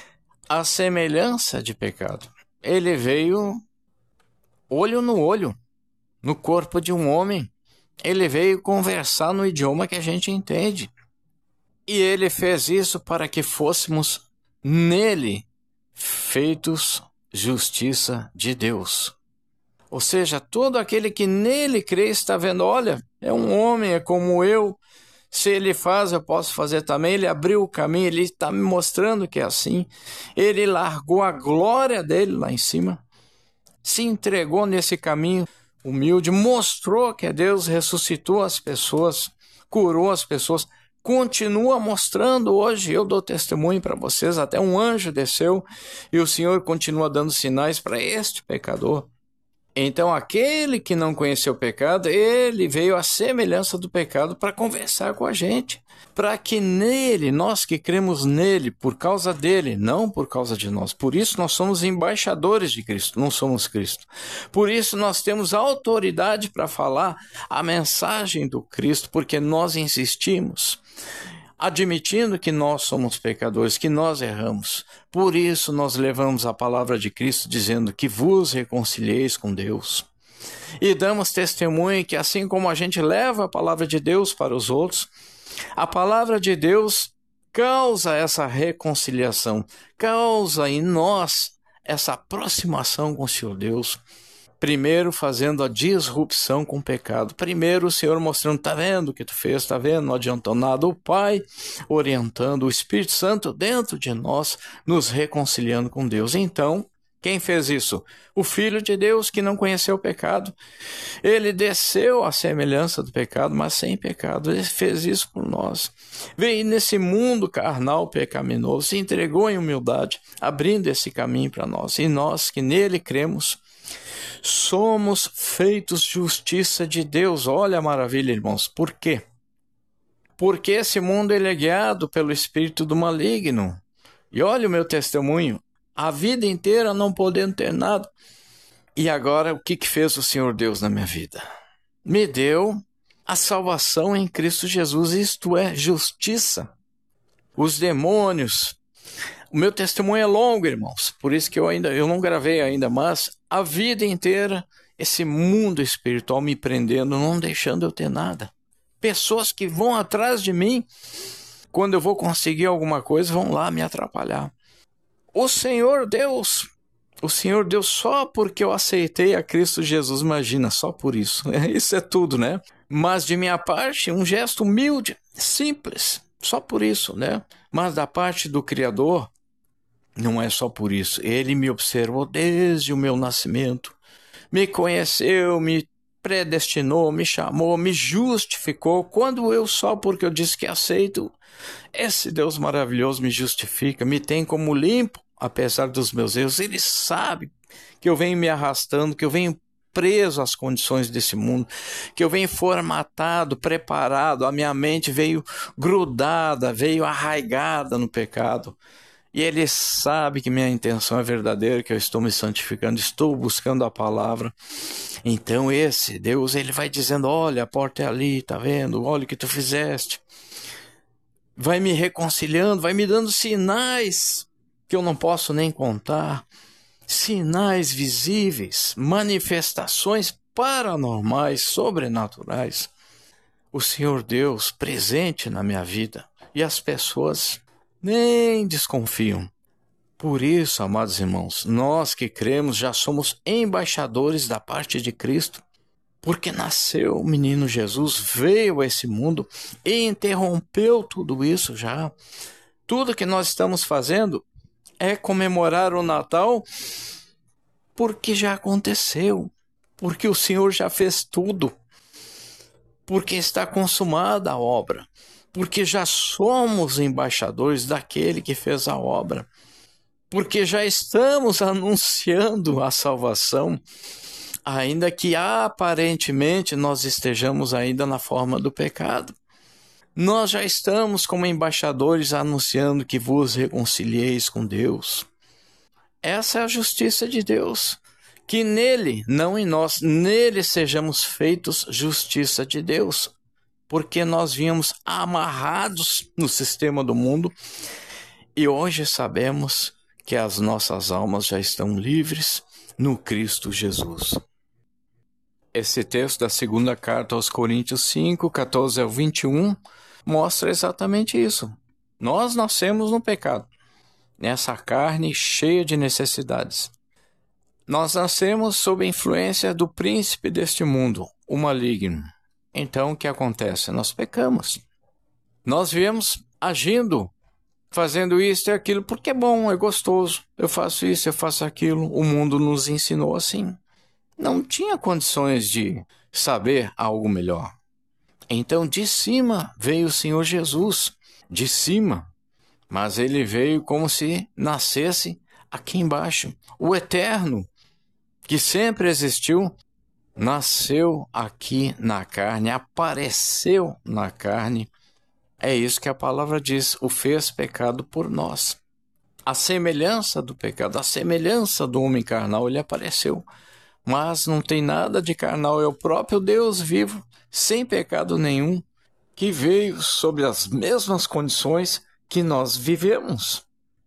a semelhança de pecado. Ele veio olho no olho, no corpo de um homem. Ele veio conversar no idioma que a gente entende. E ele fez isso para que fôssemos nele feitos justiça de Deus. Ou seja, todo aquele que nele crê está vendo, olha, é um homem, é como eu. Se ele faz, eu posso fazer também. Ele abriu o caminho, ele está me mostrando que é assim. Ele largou a glória dele lá em cima, se entregou nesse caminho humilde, mostrou que é Deus, ressuscitou as pessoas, curou as pessoas, continua mostrando hoje. Eu dou testemunho para vocês, até um anjo desceu e o Senhor continua dando sinais para este pecador. Então, aquele que não conheceu o pecado, ele veio à semelhança do pecado para conversar com a gente, para que nele, nós que cremos nele, por causa dele, não por causa de nós. Por isso nós somos embaixadores de Cristo, não somos Cristo. Por isso nós temos autoridade para falar a mensagem do Cristo, porque nós insistimos, admitindo que nós somos pecadores, que nós erramos. Por isso nós levamos a palavra de Cristo dizendo que vos reconcilieis com Deus. E damos testemunho que assim como a gente leva a palavra de Deus para os outros, a palavra de Deus causa essa reconciliação, causa em nós essa aproximação com o Senhor Deus. Primeiro fazendo a disrupção com o pecado. Primeiro o Senhor mostrando, tá vendo o que tu fez, tá vendo, não adiantou nada. O Pai orientando, o Espírito Santo dentro de nós, nos reconciliando com Deus. Então, quem fez isso? O Filho de Deus que não conheceu o pecado. Ele desceu à semelhança do pecado, mas sem pecado. Ele fez isso por nós. Veio nesse mundo carnal pecaminoso, se entregou em humildade, abrindo esse caminho para nós. E nós que nele cremos, somos feitos justiça de Deus. Olha a maravilha, irmãos. Por quê? Porque esse mundo ele é guiado pelo espírito do maligno. E olha o meu testemunho. A vida inteira não podendo ter nada. E agora o que, que fez o Senhor Deus na minha vida? Me deu a salvação em Cristo Jesus. Isto é justiça. Os demônios... O meu testemunho é longo, irmãos, por isso que eu ainda eu não gravei ainda, mas a vida inteira, esse mundo espiritual me prendendo, não deixando eu ter nada. Pessoas que vão atrás de mim, quando eu vou conseguir alguma coisa, vão lá me atrapalhar. O Senhor Deus O Senhor deu só porque eu aceitei a Cristo Jesus, imagina, só por isso. Isso é tudo, né? Mas de minha parte, um gesto humilde, simples, só por isso, né? Mas da parte do Criador, não é só por isso. Ele me observou desde o meu nascimento, me conheceu, me predestinou, me chamou, me justificou. Quando eu só porque eu disse que aceito, esse Deus maravilhoso me justifica, me tem como limpo, apesar dos meus erros. Ele sabe que eu venho me arrastando, que eu venho preso às condições desse mundo, que eu venho formatado, preparado, a minha mente veio grudada, veio arraigada no pecado. E Ele sabe que minha intenção é verdadeira, que eu estou me santificando, estou buscando a palavra. Então esse Deus, Ele vai dizendo, olha, a porta é ali, tá vendo? Olha o que tu fizeste. Vai me reconciliando, vai me dando sinais que eu não posso nem contar. Sinais visíveis, manifestações paranormais, sobrenaturais. O Senhor Deus presente na minha vida. E as pessoas nem desconfiam. Por isso, amados irmãos, nós que cremos já somos embaixadores da parte de Cristo, porque nasceu o menino Jesus, veio a esse mundo e interrompeu tudo isso já. Tudo que nós estamos fazendo é comemorar o Natal porque já aconteceu, porque o Senhor já fez tudo, porque está consumada a obra, porque já somos embaixadores daquele que fez a obra, porque já estamos anunciando a salvação, ainda que aparentemente nós estejamos ainda na forma do pecado. Nós já estamos como embaixadores anunciando que vos reconcilieis com Deus. Essa é a justiça de Deus, que nele, não em nós, nele sejamos feitos justiça de Deus, porque nós vínhamos amarrados no sistema do mundo e hoje sabemos que as nossas almas já estão livres no Cristo Jesus. Esse texto da segunda carta aos Coríntios cinco, catorze ao vinte e um, mostra exatamente isso. Nós nascemos no pecado, nessa carne cheia de necessidades. Nós nascemos sob a influência do príncipe deste mundo, o maligno. Então, o que acontece? Nós pecamos. Nós viemos agindo, fazendo isso e aquilo, porque é bom, é gostoso. Eu faço isso, eu faço aquilo. O mundo nos ensinou assim. Não tinha condições de saber algo melhor. Então, de cima veio o Senhor Jesus. De cima. Mas ele veio como se nascesse aqui embaixo. O eterno, que sempre existiu, nasceu aqui na carne, apareceu na carne. É isso que a palavra diz, o fez pecado por nós. A semelhança do pecado, a semelhança do homem carnal, ele apareceu. Mas não tem nada de carnal, é o próprio Deus vivo, sem pecado nenhum, que veio sob as mesmas condições que nós vivemos.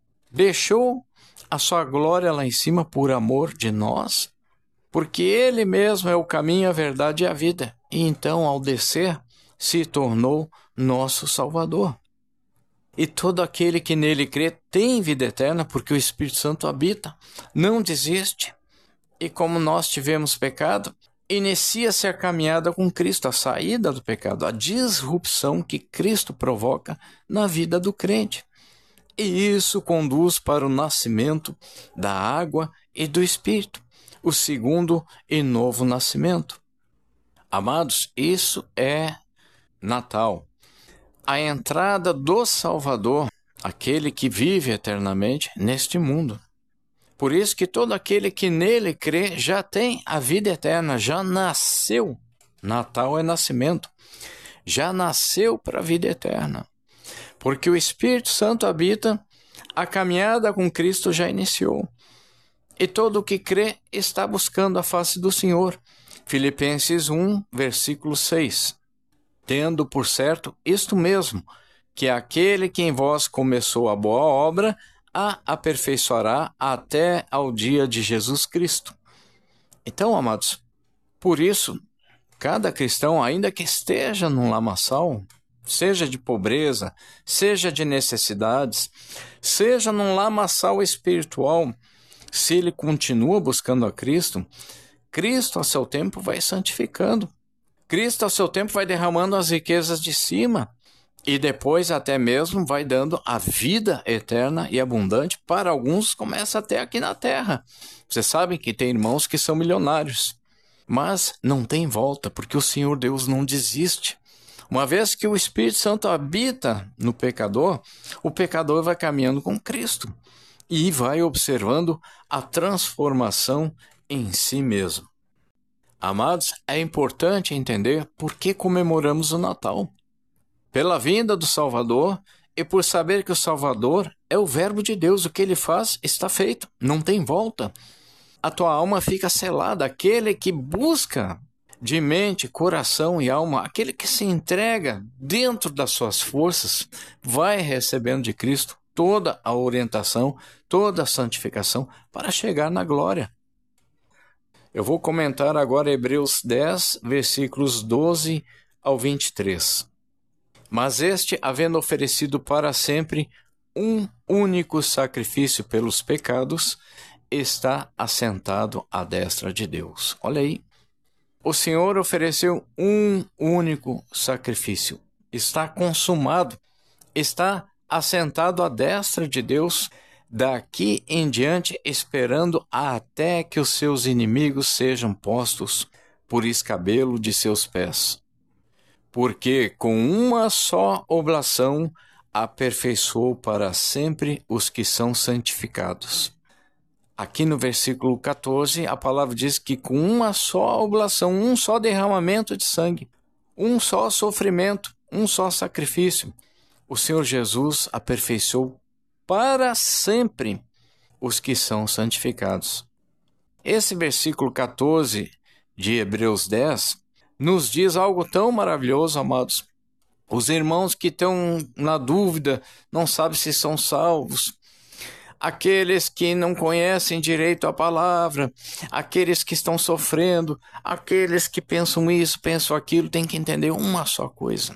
Deixou a sua glória lá em cima por amor de nós, porque Ele mesmo é o caminho, a verdade e a vida. E então, ao descer, se tornou nosso Salvador. E todo aquele que nele crê tem vida eterna, porque o Espírito Santo habita, não desiste. E como nós tivemos pecado, inicia-se a caminhada com Cristo, a saída do pecado, a disrupção que Cristo provoca na vida do crente. E isso conduz para o nascimento da água e do Espírito, o segundo e novo nascimento. Amados, isso é Natal. A entrada do Salvador, aquele que vive eternamente neste mundo. Por isso que todo aquele que nele crê já tem a vida eterna, já nasceu. Natal é nascimento. Já nasceu para a vida eterna. Porque o Espírito Santo habita, a caminhada com Cristo já iniciou. E todo o que crê está buscando a face do Senhor. Filipenses um, versículo seis. Tendo por certo isto mesmo, que aquele que em vós começou a boa obra, a aperfeiçoará até ao dia de Jesus Cristo. Então, amados, por isso, cada cristão, ainda que esteja num lamaçal, seja de pobreza, seja de necessidades, seja num lamaçal espiritual, Se ele continua buscando a Cristo, Cristo a seu tempo vai santificando. Cristo a seu tempo vai derramando as riquezas de cima e depois até mesmo vai dando a vida eterna e abundante para alguns, começa até aqui na terra. Vocês sabem que tem irmãos que são milionários, mas não tem volta, porque o Senhor Deus não desiste. Uma vez que o Espírito Santo habita no pecador, o pecador vai caminhando com Cristo e vai observando a transformação em si mesmo. Amados, é importante entender por que comemoramos o Natal. Pela vinda do Salvador e por saber que o Salvador é o Verbo de Deus, o que ele faz está feito, não tem volta. A tua alma fica selada, aquele que busca de mente, coração e alma, aquele que se entrega dentro das suas forças, vai recebendo de Cristo toda a orientação, toda a santificação para chegar na glória. Eu vou comentar agora Hebreus dez, versículos doze ao vinte e três. Mas este, havendo oferecido para sempre um único sacrifício pelos pecados, está assentado à destra de Deus. Olha aí. O Senhor ofereceu um único sacrifício. Está consumado. Está assentado à destra de Deus, daqui em diante, esperando até que os seus inimigos sejam postos por escabelo de seus pés. Porque com uma só oblação aperfeiçoou para sempre os que são santificados. Aqui no versículo catorze, a palavra diz que com uma só oblação, um só derramamento de sangue, um só sofrimento, um só sacrifício, o Senhor Jesus aperfeiçoou para sempre os que são santificados. Esse versículo catorze de Hebreus dez nos diz algo tão maravilhoso, amados. Os irmãos que estão na dúvida, não sabem se são salvos, aqueles que não conhecem direito a palavra, aqueles que estão sofrendo, aqueles que pensam isso, pensam aquilo, tem que entender uma só coisa.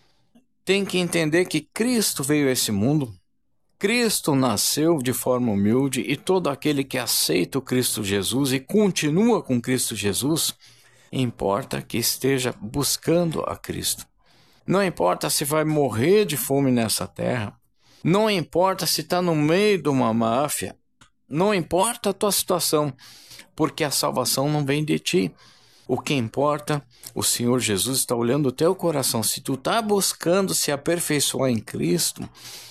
Tem que entender que Cristo veio a esse mundo, Cristo nasceu de forma humilde e todo aquele que aceita o Cristo Jesus e continua com Cristo Jesus, importa que esteja buscando a Cristo. Não importa se vai morrer de fome nessa terra, não importa se está no meio de uma máfia, não importa a tua situação, porque a salvação não vem de ti. O que importa, o Senhor Jesus está olhando o teu coração. Se tu está buscando se aperfeiçoar em Cristo,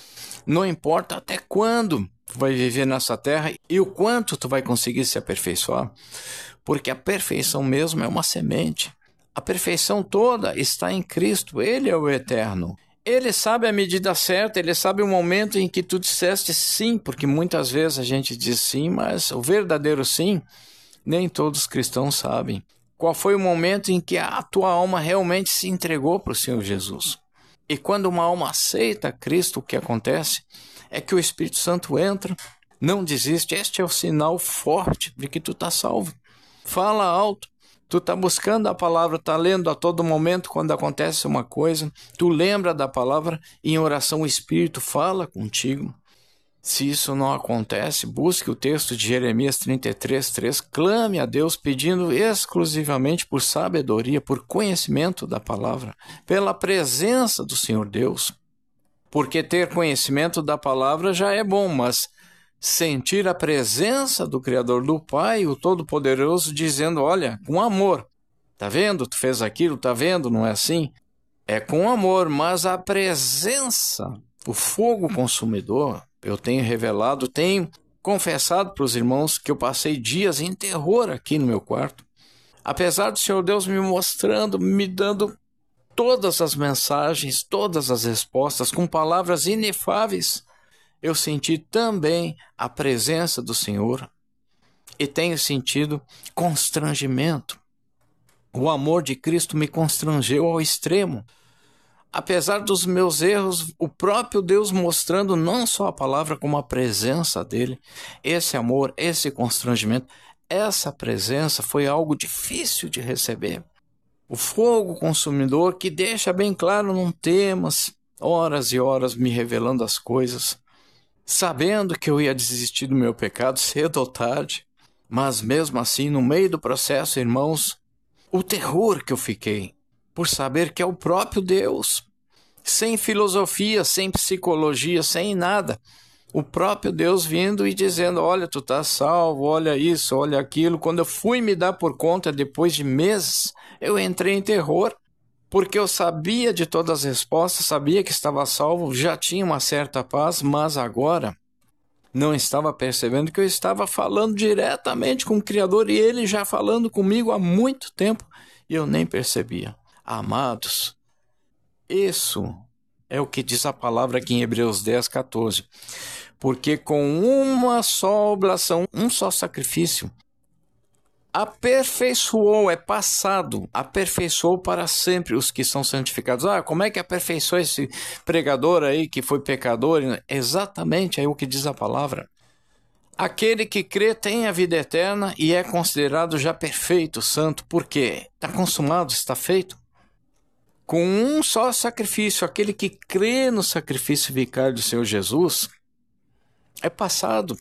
não importa até quando tu vai viver nessa terra e o quanto tu vai conseguir se aperfeiçoar, porque a perfeição mesmo é uma semente. A perfeição toda está em Cristo, Ele é o eterno. Ele sabe a medida certa, Ele sabe o momento em que tu disseste sim, porque muitas vezes a gente diz sim, mas o verdadeiro sim, nem todos os cristãos sabem. Qual foi o momento em que a tua alma realmente se entregou para o Senhor Jesus? E quando uma alma aceita Cristo, o que acontece é que o Espírito Santo entra, não desiste. Este é o sinal forte de que tu está salvo. Fala alto. Tu está buscando a palavra, está lendo a todo momento quando acontece uma coisa, tu lembra da palavra e em oração o Espírito fala contigo. Se isso não acontece, busque o texto de Jeremias trinta e três, três, clame a Deus pedindo exclusivamente por sabedoria, por conhecimento da palavra, pela presença do Senhor Deus. Porque ter conhecimento da palavra já é bom, mas sentir a presença do Criador, do Pai, o Todo-Poderoso, dizendo, olha, com amor, tá vendo? Tu fez aquilo, tá vendo? Não é assim? É com amor, mas a presença, o fogo consumidor, eu tenho revelado, tenho confessado para os irmãos que eu passei dias em terror aqui no meu quarto. Apesar do Senhor Deus me mostrando, me dando todas as mensagens, todas as respostas, com palavras inefáveis, eu senti também a presença do Senhor e tenho sentido constrangimento. O amor de Cristo me constrangeu ao extremo. Apesar dos meus erros, o próprio Deus mostrando não só a palavra, como a presença dele, esse amor, esse constrangimento, essa presença foi algo difícil de receber. O fogo consumidor que deixa bem claro num temas, horas e horas me revelando as coisas. sabendo que eu ia desistir do meu pecado cedo ou tarde, mas mesmo assim, no meio do processo, irmãos, o terror que eu fiquei por saber que é o próprio Deus, sem filosofia, sem psicologia, sem nada, o próprio Deus vindo e dizendo, olha, tu tá salvo, olha isso, olha aquilo. Quando eu fui me dar por conta, depois de meses, eu entrei em terror, porque eu sabia de todas as respostas, sabia que estava salvo, já tinha uma certa paz, mas agora não estava percebendo que eu estava falando diretamente com o Criador e Ele já falando comigo há muito tempo e eu nem percebia. Amados, isso é o que diz a palavra aqui em Hebreus dez, quatorze. Porque com uma só oblação, um só sacrifício, aperfeiçoou, é passado, aperfeiçoou para sempre os que são santificados. Ah, como é que aperfeiçoou esse pregador aí que foi pecador? Exatamente, é o que diz a palavra. Aquele que crê tem a vida eterna e é considerado já perfeito, santo, porque está consumado, está feito. Com um só sacrifício, aquele que crê no sacrifício vicário do Senhor Jesus, é passado.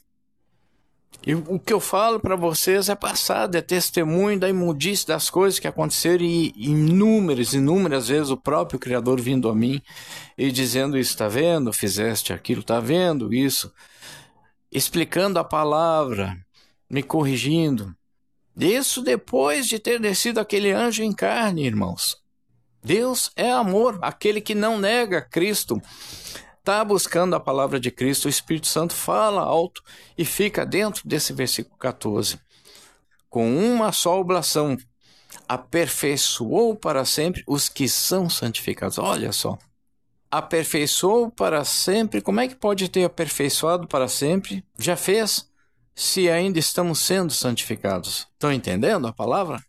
E o que eu falo para vocês é passado, é testemunho da imundície das coisas que aconteceram e inúmeras, inúmeras vezes o próprio Criador vindo a mim e dizendo isso, está vendo, fizeste aquilo, está vendo isso, explicando a palavra, me corrigindo. Isso depois de ter descido aquele anjo em carne, irmãos. Deus é amor, aquele que não nega Cristo. Está buscando a palavra de Cristo, o Espírito Santo fala alto e fica dentro desse versículo quatorze. Com uma só oblação, aperfeiçoou para sempre os que são santificados. Olha só, aperfeiçoou para sempre. Como é que pode ter aperfeiçoado para sempre? Já fez, se ainda estamos sendo santificados. Estão entendendo a palavra?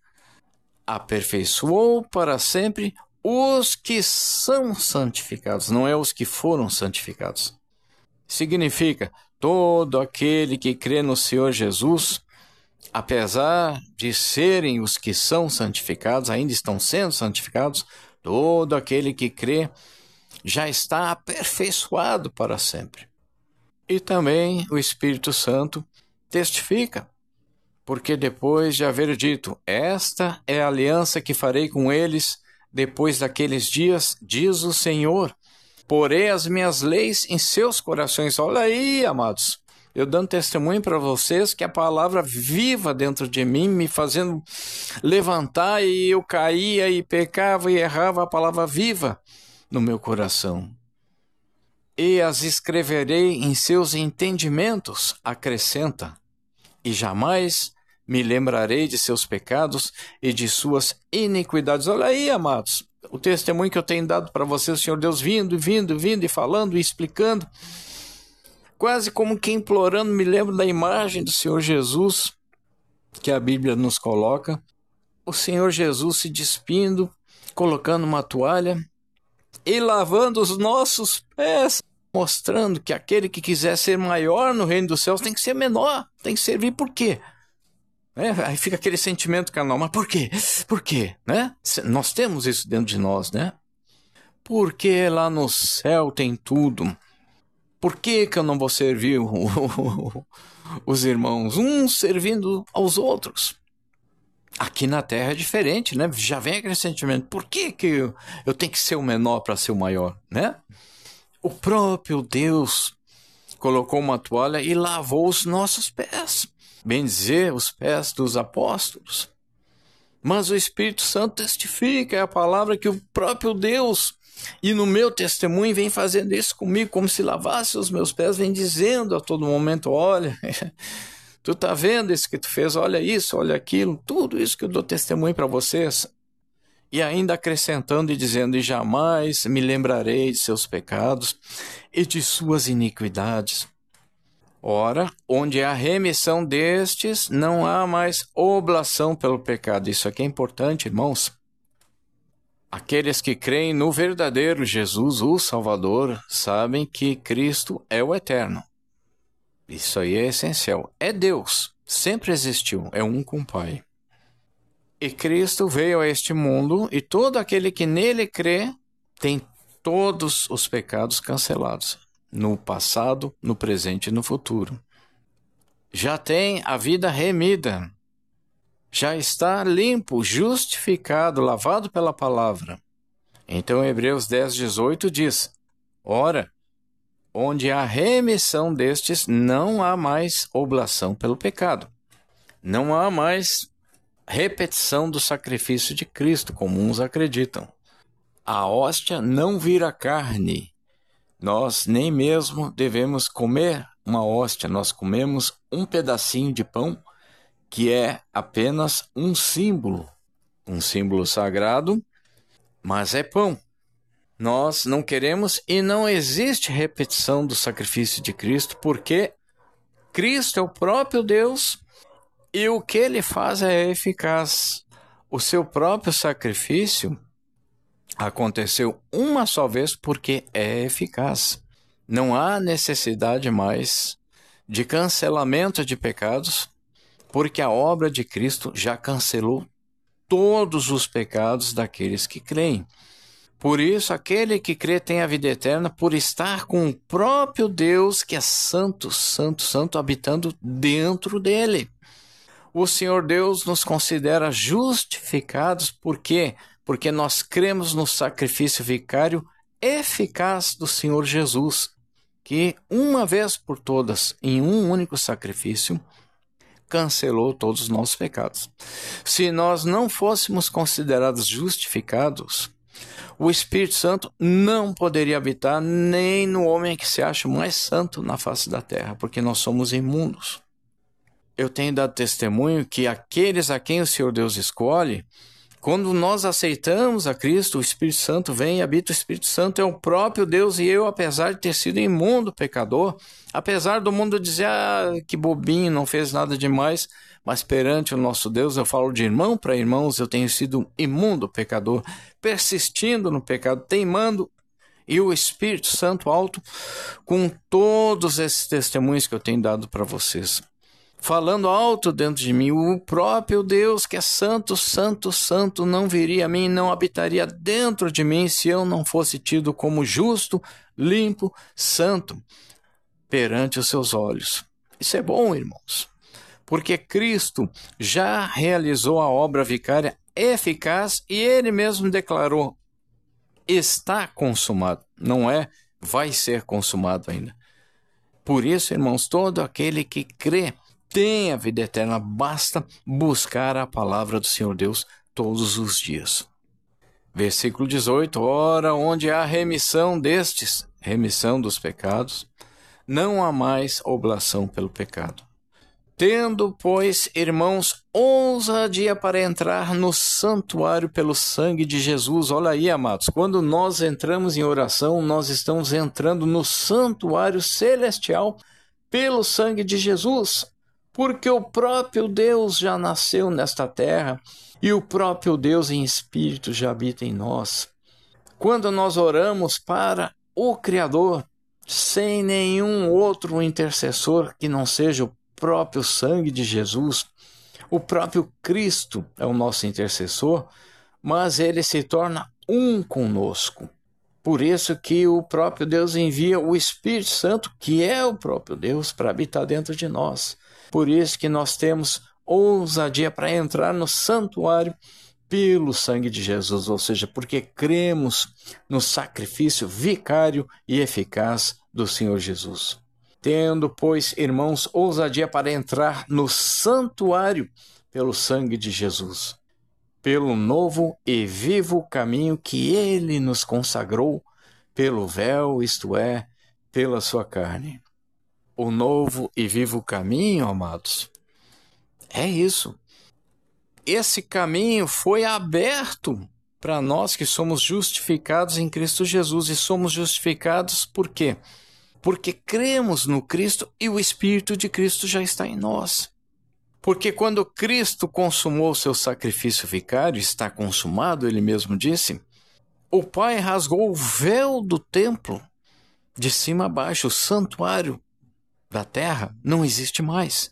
Aperfeiçoou para sempre os que são santificados, não é os que foram santificados. Significa, todo aquele que crê no Senhor Jesus, apesar de serem os que são santificados, ainda estão sendo santificados, todo aquele que crê já está aperfeiçoado para sempre. E também o Espírito Santo testifica, porque depois de haver dito, esta é a aliança que farei com eles, depois daqueles dias, diz o Senhor, porei as minhas leis em seus corações. Olha aí, amados, eu dando testemunho para vocês que a palavra viva dentro de mim, me fazendo levantar e eu caía e pecava e errava, a palavra viva no meu coração. E as escreverei em seus entendimentos, acrescenta, e jamais me lembrarei de seus pecados e de suas iniquidades. Olha aí, amados, o testemunho que eu tenho dado para vocês, o Senhor Deus vindo, vindo, vindo e falando e explicando, quase como que implorando. Me lembro da imagem do Senhor Jesus, que a Bíblia nos coloca, o Senhor Jesus se despindo, colocando uma toalha e lavando os nossos pés, mostrando que aquele que quiser ser maior no reino dos céus tem que ser menor, tem que servir. Por quê? É, aí fica aquele sentimento carnal, mas por quê? Por quê? Né? Nós temos isso dentro de nós, né? Porque lá no céu tem tudo. Por que que eu não vou servir os irmãos, uns servindo aos outros? Aqui na terra é diferente, né? Já vem aquele sentimento, por que que eu, eu tenho que ser o menor para ser o maior, né? O próprio Deus colocou uma toalha e lavou os nossos pés. Bem dizer, os pés dos apóstolos. Mas o Espírito Santo testifica, é a palavra que o próprio Deus, e no meu testemunho, vem fazendo isso comigo, como se lavasse os meus pés, vem dizendo a todo momento, olha, tu tá vendo isso que tu fez, olha isso, olha aquilo, tudo isso que eu dou testemunho para vocês. E ainda acrescentando e dizendo, e jamais me lembrarei de seus pecados e de suas iniquidades. Ora, onde há remissão destes, não há mais oblação pelo pecado. Isso aqui é importante, irmãos. Aqueles que creem no verdadeiro Jesus, o Salvador, sabem que Cristo é o eterno. Isso aí é essencial. É Deus, sempre existiu, é um com o Pai. E Cristo veio a este mundo e todo aquele que nele crê tem todos os pecados cancelados. no passado, no presente e no futuro. Já tem a vida remida, já está limpo, justificado, lavado pela palavra. Então Hebreus dez, dezoito diz: ora, onde há remissão destes, não há mais oblação pelo pecado. Não há mais repetição do sacrifício de Cristo, como uns acreditam. A hóstia não vira carne. Nós nem mesmo devemos comer uma hóstia, nós comemos um pedacinho de pão que é apenas um símbolo, um símbolo sagrado, mas é pão. Nós não queremos e não existe repetição do sacrifício de Cristo, porque Cristo é o próprio Deus e o que ele faz é eficaz. O seu próprio sacrifício aconteceu uma só vez porque é eficaz. Não há necessidade mais de cancelamento de pecados, porque a obra de Cristo já cancelou todos os pecados daqueles que creem. Por isso, aquele que crê tem a vida eterna por estar com o próprio Deus, que é santo, santo, santo, habitando dentro dele. O Senhor Deus nos considera justificados, por quê? Porque nós cremos no sacrifício vicário eficaz do Senhor Jesus, que uma vez por todas, em um único sacrifício, cancelou todos os nossos pecados. Se nós não fôssemos considerados justificados, o Espírito Santo não poderia habitar nem no homem que se acha mais santo na face da terra, porque nós somos imundos. Eu tenho dado testemunho que aqueles a quem o Senhor Deus escolhe, quando nós aceitamos a Cristo, o Espírito Santo vem e habita. O Espírito Santo é o próprio Deus, e eu, apesar de ter sido imundo, pecador, apesar do mundo dizer, ah, que bobinho, não fez nada demais, mas perante o nosso Deus, eu falo de irmão para irmãos, eu tenho sido imundo, pecador, persistindo no pecado, teimando, e o Espírito Santo alto, com todos esses testemunhos que eu tenho dado para vocês, falando alto dentro de mim, o próprio Deus que é santo, santo, santo, não viria a mim, não habitaria dentro de mim se eu não fosse tido como justo, limpo, santo, perante os seus olhos. Isso é bom, irmãos, porque Cristo já realizou a obra vicária eficaz e ele mesmo declarou: está consumado, não é vai ser consumado ainda. Por isso, irmãos, todo aquele que crê tem a vida eterna, basta buscar a palavra do Senhor Deus todos os dias. Versículo dezoito, ora, onde há remissão destes, remissão dos pecados, não há mais oblação pelo pecado. Tendo, pois, irmãos, ousadia para entrar no santuário pelo sangue de Jesus. Olha aí, amados, quando nós entramos em oração, nós estamos entrando no santuário celestial pelo sangue de Jesus. Porque o próprio Deus já nasceu nesta terra e o próprio Deus em espírito já habita em nós. Quando nós oramos para o Criador, sem nenhum outro intercessor que não seja o próprio sangue de Jesus, o próprio Cristo é o nosso intercessor, mas ele se torna um conosco. Por isso que o próprio Deus envia o Espírito Santo, que é o próprio Deus, para habitar dentro de nós. Por isso que nós temos ousadia para entrar no santuário pelo sangue de Jesus, ou seja, porque cremos no sacrifício vicário e eficaz do Senhor Jesus. Tendo, pois, irmãos, ousadia para entrar no santuário pelo sangue de Jesus, pelo novo e vivo caminho que ele nos consagrou, pelo véu, isto é, pela sua carne. O novo e vivo caminho, amados, é isso. Esse caminho foi aberto para nós que somos justificados em Cristo Jesus. E somos justificados por quê? Porque cremos no Cristo e o Espírito de Cristo já está em nós. Porque quando Cristo consumou seu sacrifício vicário, está consumado, ele mesmo disse, o Pai rasgou o véu do templo de cima a baixo, o santuário da terra não existe mais.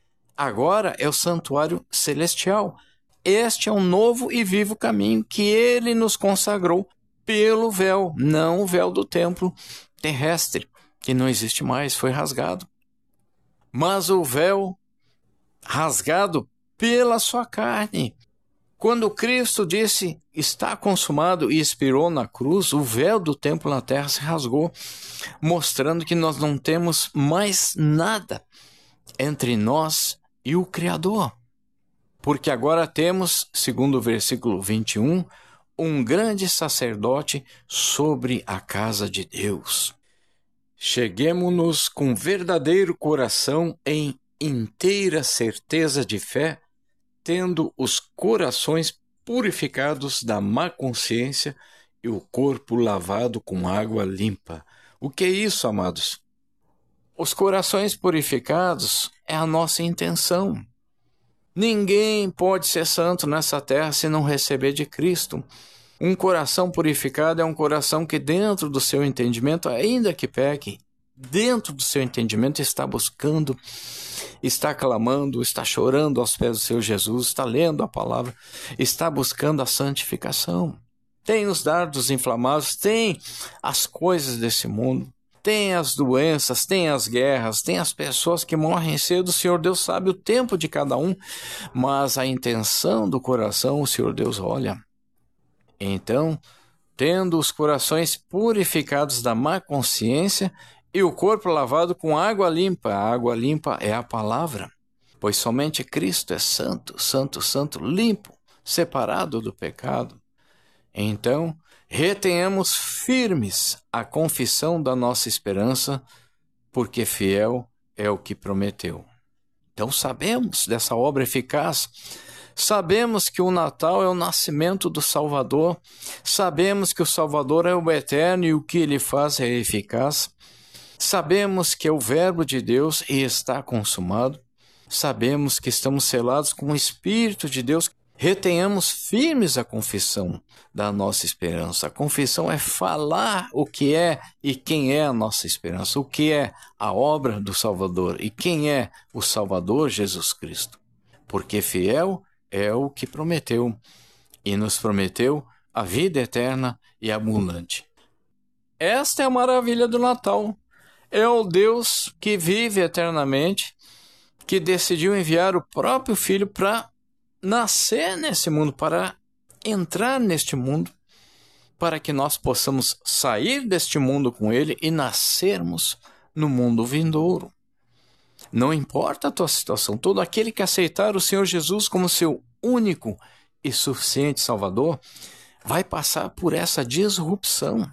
Agora é o santuário celestial. Este é um novo e vivo caminho que ele nos consagrou pelo véu, não o véu do templo terrestre, que não existe mais, foi rasgado. Mas o véu rasgado pela sua carne. Quando Cristo disse, está consumado, e expirou na cruz, o véu do templo na terra se rasgou, mostrando que nós não temos mais nada entre nós e o Criador. Porque agora temos, segundo o versículo vinte e um, um grande sacerdote sobre a casa de Deus. Cheguemo-nos com verdadeiro coração em inteira certeza de fé, tendo os corações purificados da má consciência e o corpo lavado com água limpa. O que é isso, amados? Os corações purificados é a nossa intenção. Ninguém pode ser santo nessa terra se não receber de Cristo. Um coração purificado é um coração que dentro do seu entendimento, ainda que peque, dentro do seu entendimento está buscando, está clamando, está chorando aos pés do seu Jesus, está lendo a palavra, está buscando a santificação. Tem os dardos inflamados, tem as coisas desse mundo, tem as doenças, tem as guerras, tem as pessoas que morrem cedo. O Senhor Deus sabe o tempo de cada um, mas a intenção do coração o Senhor Deus olha. Então, tendo os corações purificados da má consciência e o corpo lavado com água limpa. A água limpa é a palavra, pois somente Cristo é santo, santo, santo, limpo, separado do pecado. Então, retenhamos firmes a confissão da nossa esperança, porque fiel é o que prometeu. Então sabemos dessa obra eficaz, sabemos que o Natal é o nascimento do Salvador, sabemos que o Salvador é o eterno e o que ele faz é eficaz, sabemos que é o Verbo de Deus e está consumado, sabemos que estamos selados com o Espírito de Deus. Retenhamos firmes a confissão da nossa esperança. A confissão é falar o que é e quem é a nossa esperança, o que é a obra do Salvador e quem é o Salvador Jesus Cristo. Porque fiel é o que prometeu e nos prometeu a vida eterna e abundante. Esta é a maravilha do Natal. É o Deus que vive eternamente, que decidiu enviar o próprio Filho para nascer nesse mundo, para entrar neste mundo, para que nós possamos sair deste mundo com ele e nascermos no mundo vindouro. Não importa a tua situação, todo aquele que aceitar o Senhor Jesus como seu único e suficiente Salvador, vai passar por essa disrupção,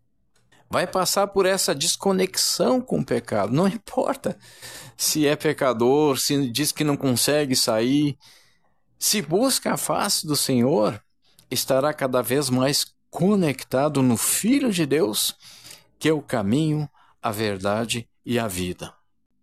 vai passar por essa desconexão com o pecado. Não importa se é pecador, se diz que não consegue sair, se busca a face do Senhor, estará cada vez mais conectado no Filho de Deus, que é o caminho, a verdade e a vida.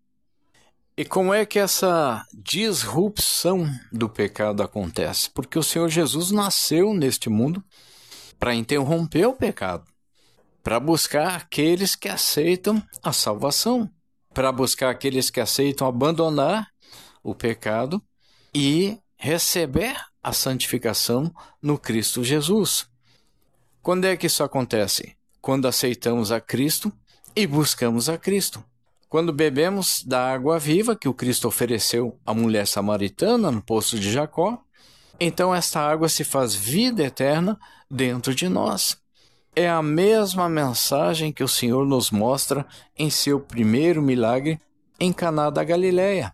E como é que essa disrupção do pecado acontece? Porque o Senhor Jesus nasceu neste mundo para interromper o pecado, para buscar aqueles que aceitam a salvação, para buscar aqueles que aceitam abandonar o pecado e receber a santificação no Cristo Jesus. Quando é que isso acontece? Quando aceitamos a Cristo e buscamos a Cristo. Quando bebemos da água viva que o Cristo ofereceu à mulher samaritana no poço de Jacó, então esta água se faz vida eterna dentro de nós. É a mesma mensagem que o Senhor nos mostra em seu primeiro milagre em Caná da Galileia.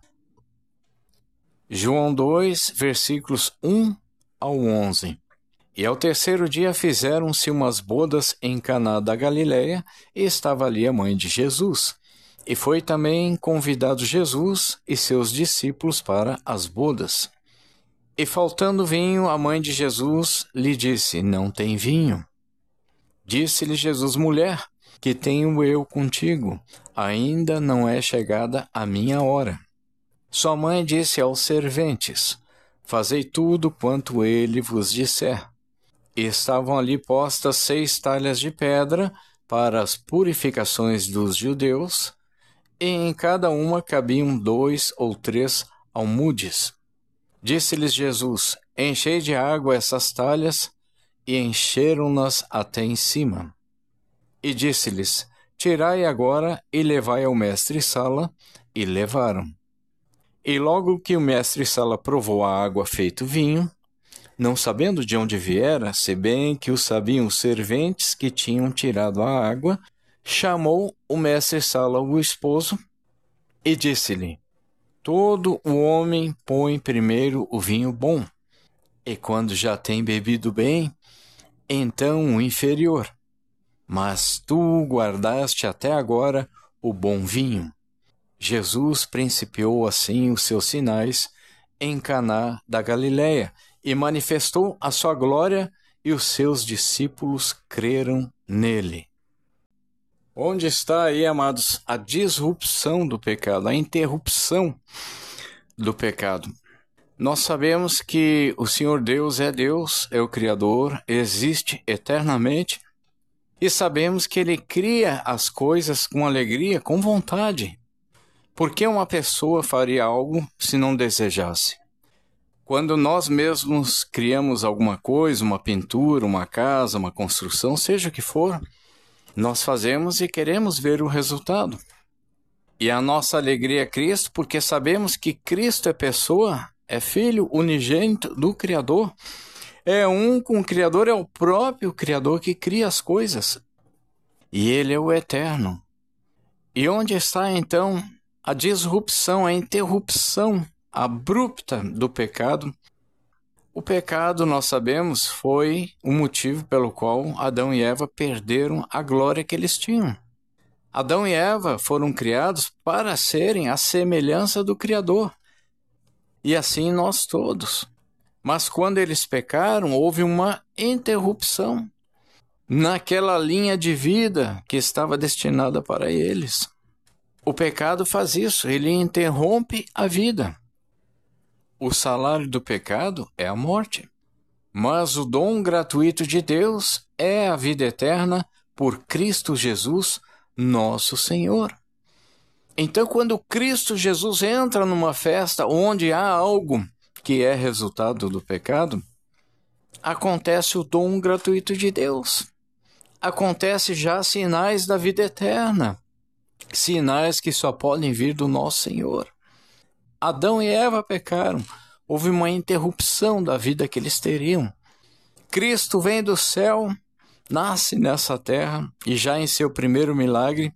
João dois, versículos um ao onze. E ao terceiro dia fizeram-se umas bodas em Caná da Galileia, e estava ali a mãe de Jesus. E foi também convidado Jesus e seus discípulos para as bodas. E faltando vinho, a mãe de Jesus lhe disse: não tem vinho. Disse-lhe Jesus: mulher, que tenho eu contigo? Ainda não é chegada a minha hora. Sua mãe disse aos serventes: fazei tudo quanto ele vos disser. E estavam ali postas seis talhas de pedra para as purificações dos judeus, e em cada uma cabiam dois ou três almudes. Disse-lhes Jesus: enchei de água essas talhas, e encheram-nas até em cima. E disse-lhes: tirai agora e levai ao mestre-sala, e levaram. E logo que o mestre-sala provou a água feito vinho, não sabendo de onde viera, se bem que o sabiam os serventes que tinham tirado a água, chamou o mestre-sala o esposo e disse-lhe: todo o homem põe primeiro o vinho bom, e quando já tem bebido bem, então o inferior. Mas tu guardaste até agora o bom vinho. Jesus principiou assim os seus sinais em Caná da Galileia e manifestou a sua glória, e os seus discípulos creram nele. Onde está aí, amados, a disrupção do pecado, a interrupção do pecado? Nós sabemos que o Senhor Deus é Deus, é o Criador, existe eternamente, e sabemos que Ele cria as coisas com alegria, com vontade. Por que uma pessoa faria algo se não desejasse? Quando nós mesmos criamos alguma coisa, uma pintura, uma casa, uma construção, seja o que for, nós fazemos e queremos ver o resultado. E a nossa alegria é Cristo, porque sabemos que Cristo é pessoa, é Filho unigênito do Criador. É um com o Criador, é o próprio Criador que cria as coisas. E Ele é o eterno. E onde está então a disrupção, a interrupção abrupta do pecado? O pecado, nós sabemos, foi o motivo pelo qual Adão e Eva perderam a glória que eles tinham. Adão e Eva foram criados para serem a semelhança do Criador. E assim nós todos. Mas quando eles pecaram, houve uma interrupção naquela linha de vida que estava destinada para eles. O pecado faz isso, ele interrompe a vida. O salário do pecado é a morte, mas o dom gratuito de Deus é a vida eterna por Cristo Jesus, nosso Senhor. Então, quando Cristo Jesus entra numa festa onde há algo que é resultado do pecado, acontece o dom gratuito de Deus. Acontece já sinais da vida eterna, sinais que só podem vir do nosso Senhor. Adão e Eva pecaram, houve uma interrupção da vida que eles teriam. Cristo vem do céu, nasce nessa terra e já em seu primeiro milagre,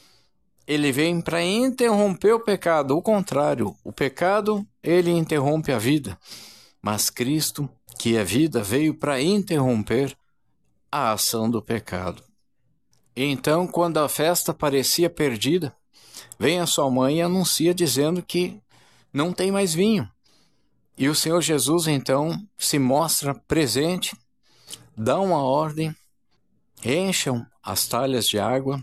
ele vem para interromper o pecado. O contrário, o pecado, ele interrompe a vida. Mas Cristo, que é vida, veio para interromper a ação do pecado. E então, quando a festa parecia perdida, vem a sua mãe e anuncia dizendo que não tem mais vinho. E o Senhor Jesus, então, se mostra presente, dá uma ordem, encham as talhas de água,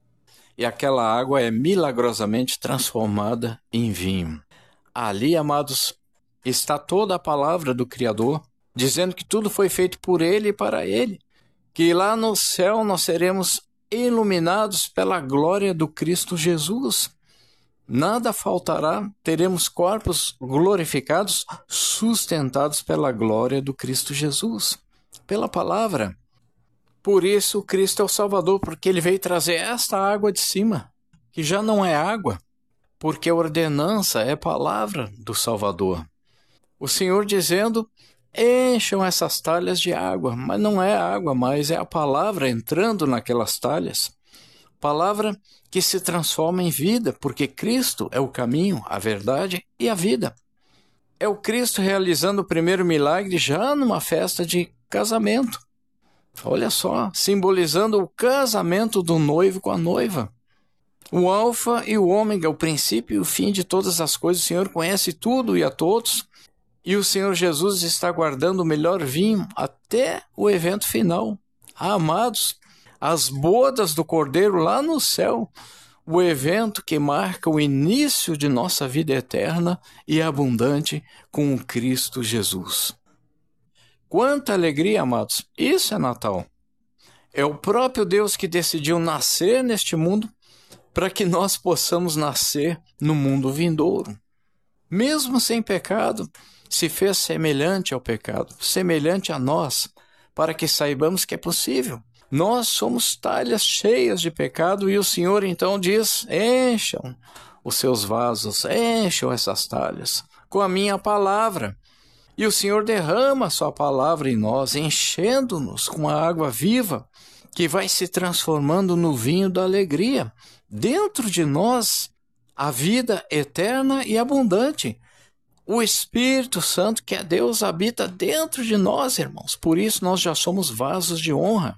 e aquela água é milagrosamente transformada em vinho. Ali, amados, está toda a palavra do Criador, dizendo que tudo foi feito por Ele e para Ele, que lá no céu nós seremos iluminados pela glória do Cristo Jesus. Nada faltará, teremos corpos glorificados, sustentados pela glória do Cristo Jesus, pela palavra. Por isso, Cristo é o Salvador, porque Ele veio trazer esta água de cima, que já não é água, porque a ordenança é palavra do Salvador. O Senhor dizendo, encham essas talhas de água, mas não é água, mas é a palavra entrando naquelas talhas. Palavra que se transforma em vida, porque Cristo é o caminho, a verdade e a vida. É o Cristo realizando o primeiro milagre já numa festa de casamento. Olha só, simbolizando o casamento do noivo com a noiva. O alfa e o ômega, o princípio e o fim de todas as coisas. O Senhor conhece tudo e a todos. E o Senhor Jesus está guardando o melhor vinho até o evento final. Ah, amados, as bodas do Cordeiro lá no céu, o evento que marca o início de nossa vida eterna e abundante com o Cristo Jesus. Quanta alegria, amados! Isso é Natal. É o próprio Deus que decidiu nascer neste mundo para que nós possamos nascer no mundo vindouro. Mesmo sem pecado, se fez semelhante ao pecado, semelhante a nós, para que saibamos que é possível. Nós somos talhas cheias de pecado e o Senhor então diz, encham os seus vasos, encham essas talhas com a minha palavra. E o Senhor derrama a sua palavra em nós, enchendo-nos com a água viva, que vai se transformando no vinho da alegria. Dentro de nós, a vida eterna e abundante. O Espírito Santo, que é Deus, habita dentro de nós, irmãos. Por isso nós já somos vasos de honra.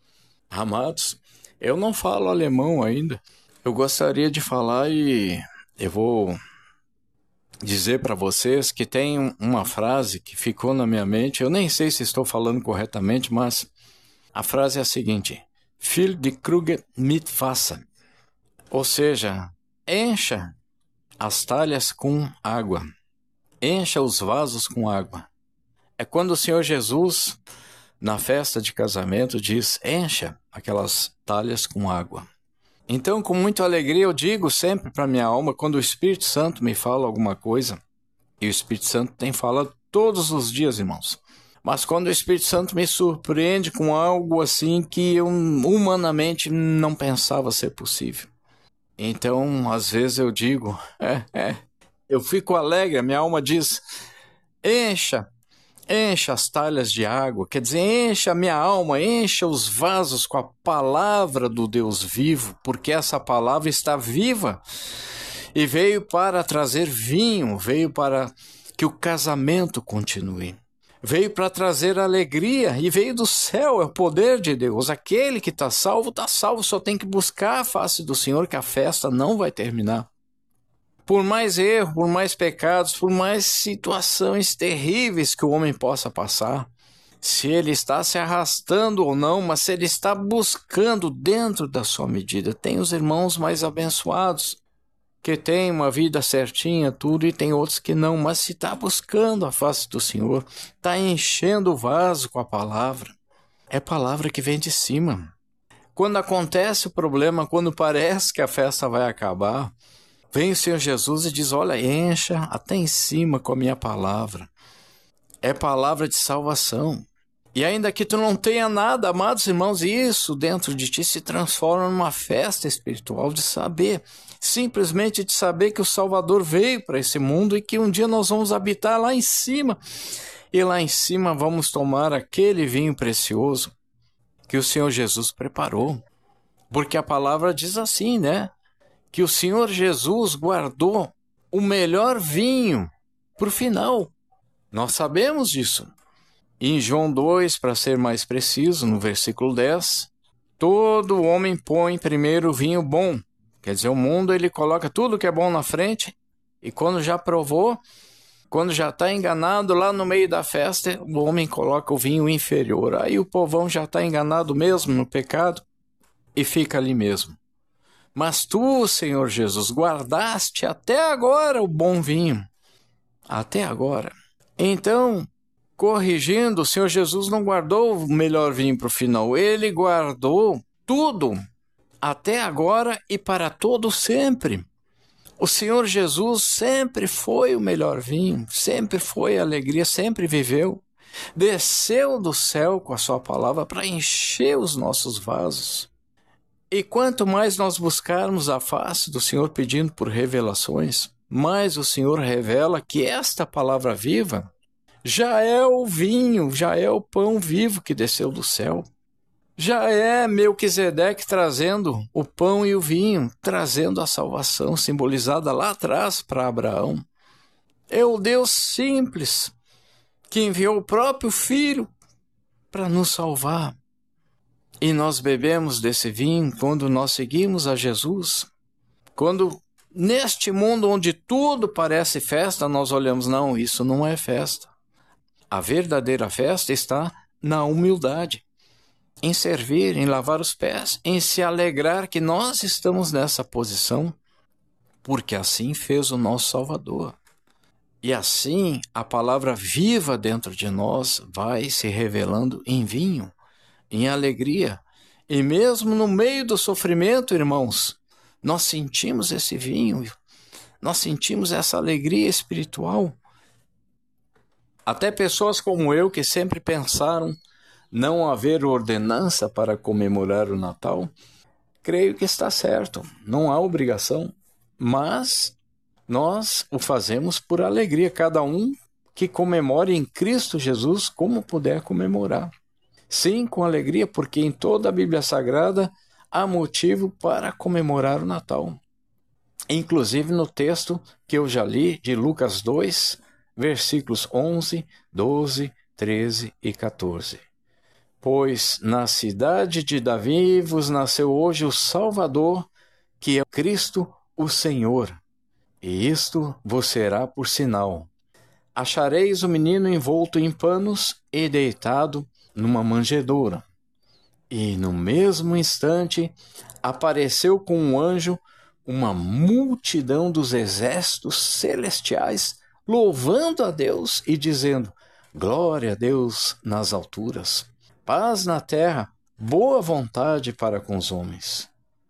Amados, eu não falo alemão ainda. Eu gostaria de falar e eu vou dizer para vocês que tem uma frase que ficou na minha mente. Eu nem sei se estou falando corretamente, mas a frase é a seguinte: Fill die Krüge mit Wasser. Ou seja, encha as talhas com água. Encha os vasos com água. É quando o Senhor Jesus, na festa de casamento, diz, encha aquelas talhas com água. Então, com muita alegria, eu digo sempre para minha alma, quando o Espírito Santo me fala alguma coisa, e o Espírito Santo tem falado todos os dias, irmãos, mas quando o Espírito Santo me surpreende com algo assim que eu humanamente não pensava ser possível. Então, às vezes eu digo, é, é, eu fico alegre, a minha alma diz, encha, encha as talhas de água, quer dizer, encha a minha alma, encha os vasos com a palavra do Deus vivo, porque essa palavra está viva e veio para trazer vinho, veio para que o casamento continue, veio para trazer alegria e veio do céu, é o poder de Deus. Aquele que está salvo, está salvo, só tem que buscar a face do Senhor que a festa não vai terminar. Por mais erro, por mais pecados, por mais situações terríveis que o homem possa passar, se ele está se arrastando ou não, mas se ele está buscando dentro da sua medida. Tem os irmãos mais abençoados, que têm uma vida certinha, tudo, e tem outros que não, mas se está buscando a face do Senhor, está enchendo o vaso com a palavra, é palavra que vem de cima. Quando acontece o problema, quando parece que a festa vai acabar, vem o Senhor Jesus e diz, olha, encha até em cima com a minha palavra. É palavra de salvação. E ainda que tu não tenha nada, amados irmãos, isso dentro de ti se transforma numa festa espiritual de saber, simplesmente de saber que o Salvador veio para esse mundo e que um dia nós vamos habitar lá em cima. E lá em cima vamos tomar aquele vinho precioso que o Senhor Jesus preparou. Porque a palavra diz assim, né? Que o Senhor Jesus guardou o melhor vinho para o final. Nós sabemos disso. Em João dois, para ser mais preciso, no versículo dez, todo homem põe primeiro o vinho bom. Quer dizer, o mundo ele coloca tudo que é bom na frente e quando já provou, quando já está enganado lá no meio da festa, o homem coloca o vinho inferior. Aí o povão já está enganado mesmo no pecado e fica ali mesmo. Mas tu, Senhor Jesus, guardaste até agora o bom vinho. Até agora. Então, corrigindo, o Senhor Jesus não guardou o melhor vinho para o final. Ele guardou tudo até agora e para todo sempre. O Senhor Jesus sempre foi o melhor vinho, sempre foi a alegria, sempre viveu. Desceu do céu com a sua palavra para encher os nossos vasos. E quanto mais nós buscarmos a face do Senhor pedindo por revelações, mais o Senhor revela que esta palavra viva já é o vinho, já é o pão vivo que desceu do céu. Já é Melquisedeque trazendo o pão e o vinho, trazendo a salvação simbolizada lá atrás para Abraão. É o Deus simples que enviou o próprio Filho para nos salvar. E nós bebemos desse vinho quando nós seguimos a Jesus. Quando neste mundo onde tudo parece festa, nós olhamos, não, isso não é festa. A verdadeira festa está na humildade, em servir, em lavar os pés, em se alegrar que nós estamos nessa posição, porque assim fez o nosso Salvador. E assim a palavra viva dentro de nós vai se revelando em vinho, em alegria. E mesmo no meio do sofrimento, irmãos, nós sentimos esse vinho, nós sentimos essa alegria espiritual. Até pessoas como eu que sempre pensaram não haver ordenança para comemorar o Natal, creio que está certo, não há obrigação, mas nós o fazemos por alegria, cada um que comemore em Cristo Jesus como puder comemorar. Sim, com alegria, porque em toda a Bíblia Sagrada há motivo para comemorar o Natal. Inclusive no texto que eu já li de Lucas dois, versículos onze, doze, treze e quatorze. Pois na cidade de Davi vos nasceu hoje o Salvador, que é Cristo o Senhor. E isto vos será por sinal. Achareis o menino envolto em panos e deitado numa manjedoura. E no mesmo instante apareceu com um anjo uma multidão dos exércitos celestiais, louvando a Deus e dizendo: glória a Deus nas alturas, paz na terra, boa vontade para com os homens.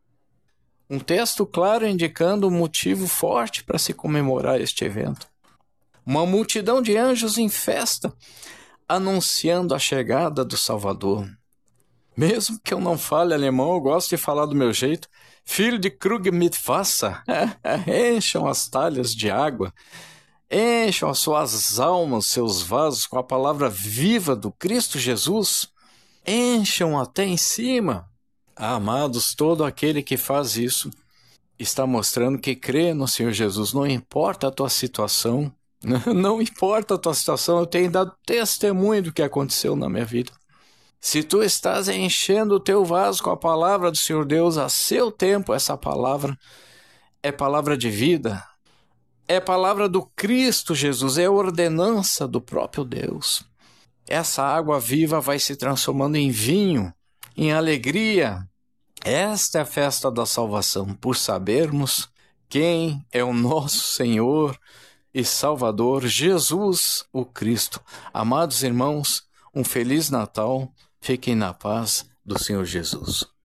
Um texto claro indicando um motivo forte para se comemorar este evento. Uma multidão de anjos em festa, anunciando a chegada do Salvador. Mesmo que eu não fale alemão, eu gosto de falar do meu jeito. Filho de Krug mit Wasser, encham as talhas de água, encham as suas almas, seus vasos com a palavra viva do Cristo Jesus, encham até em cima. Ah, amados, todo aquele que faz isso está mostrando que crê no Senhor Jesus, não importa a tua situação, não importa a tua situação, eu tenho dado testemunho do que aconteceu na minha vida. Se tu estás enchendo o teu vaso com a palavra do Senhor Deus a seu tempo, essa palavra é palavra de vida, é palavra do Cristo Jesus, é ordenança do próprio Deus. Essa água viva vai se transformando em vinho, em alegria. Esta é a festa da salvação, por sabermos quem é o nosso Senhor e Salvador, Jesus o Cristo. Amados irmãos, um Feliz Natal. Fiquem na paz do Senhor Jesus.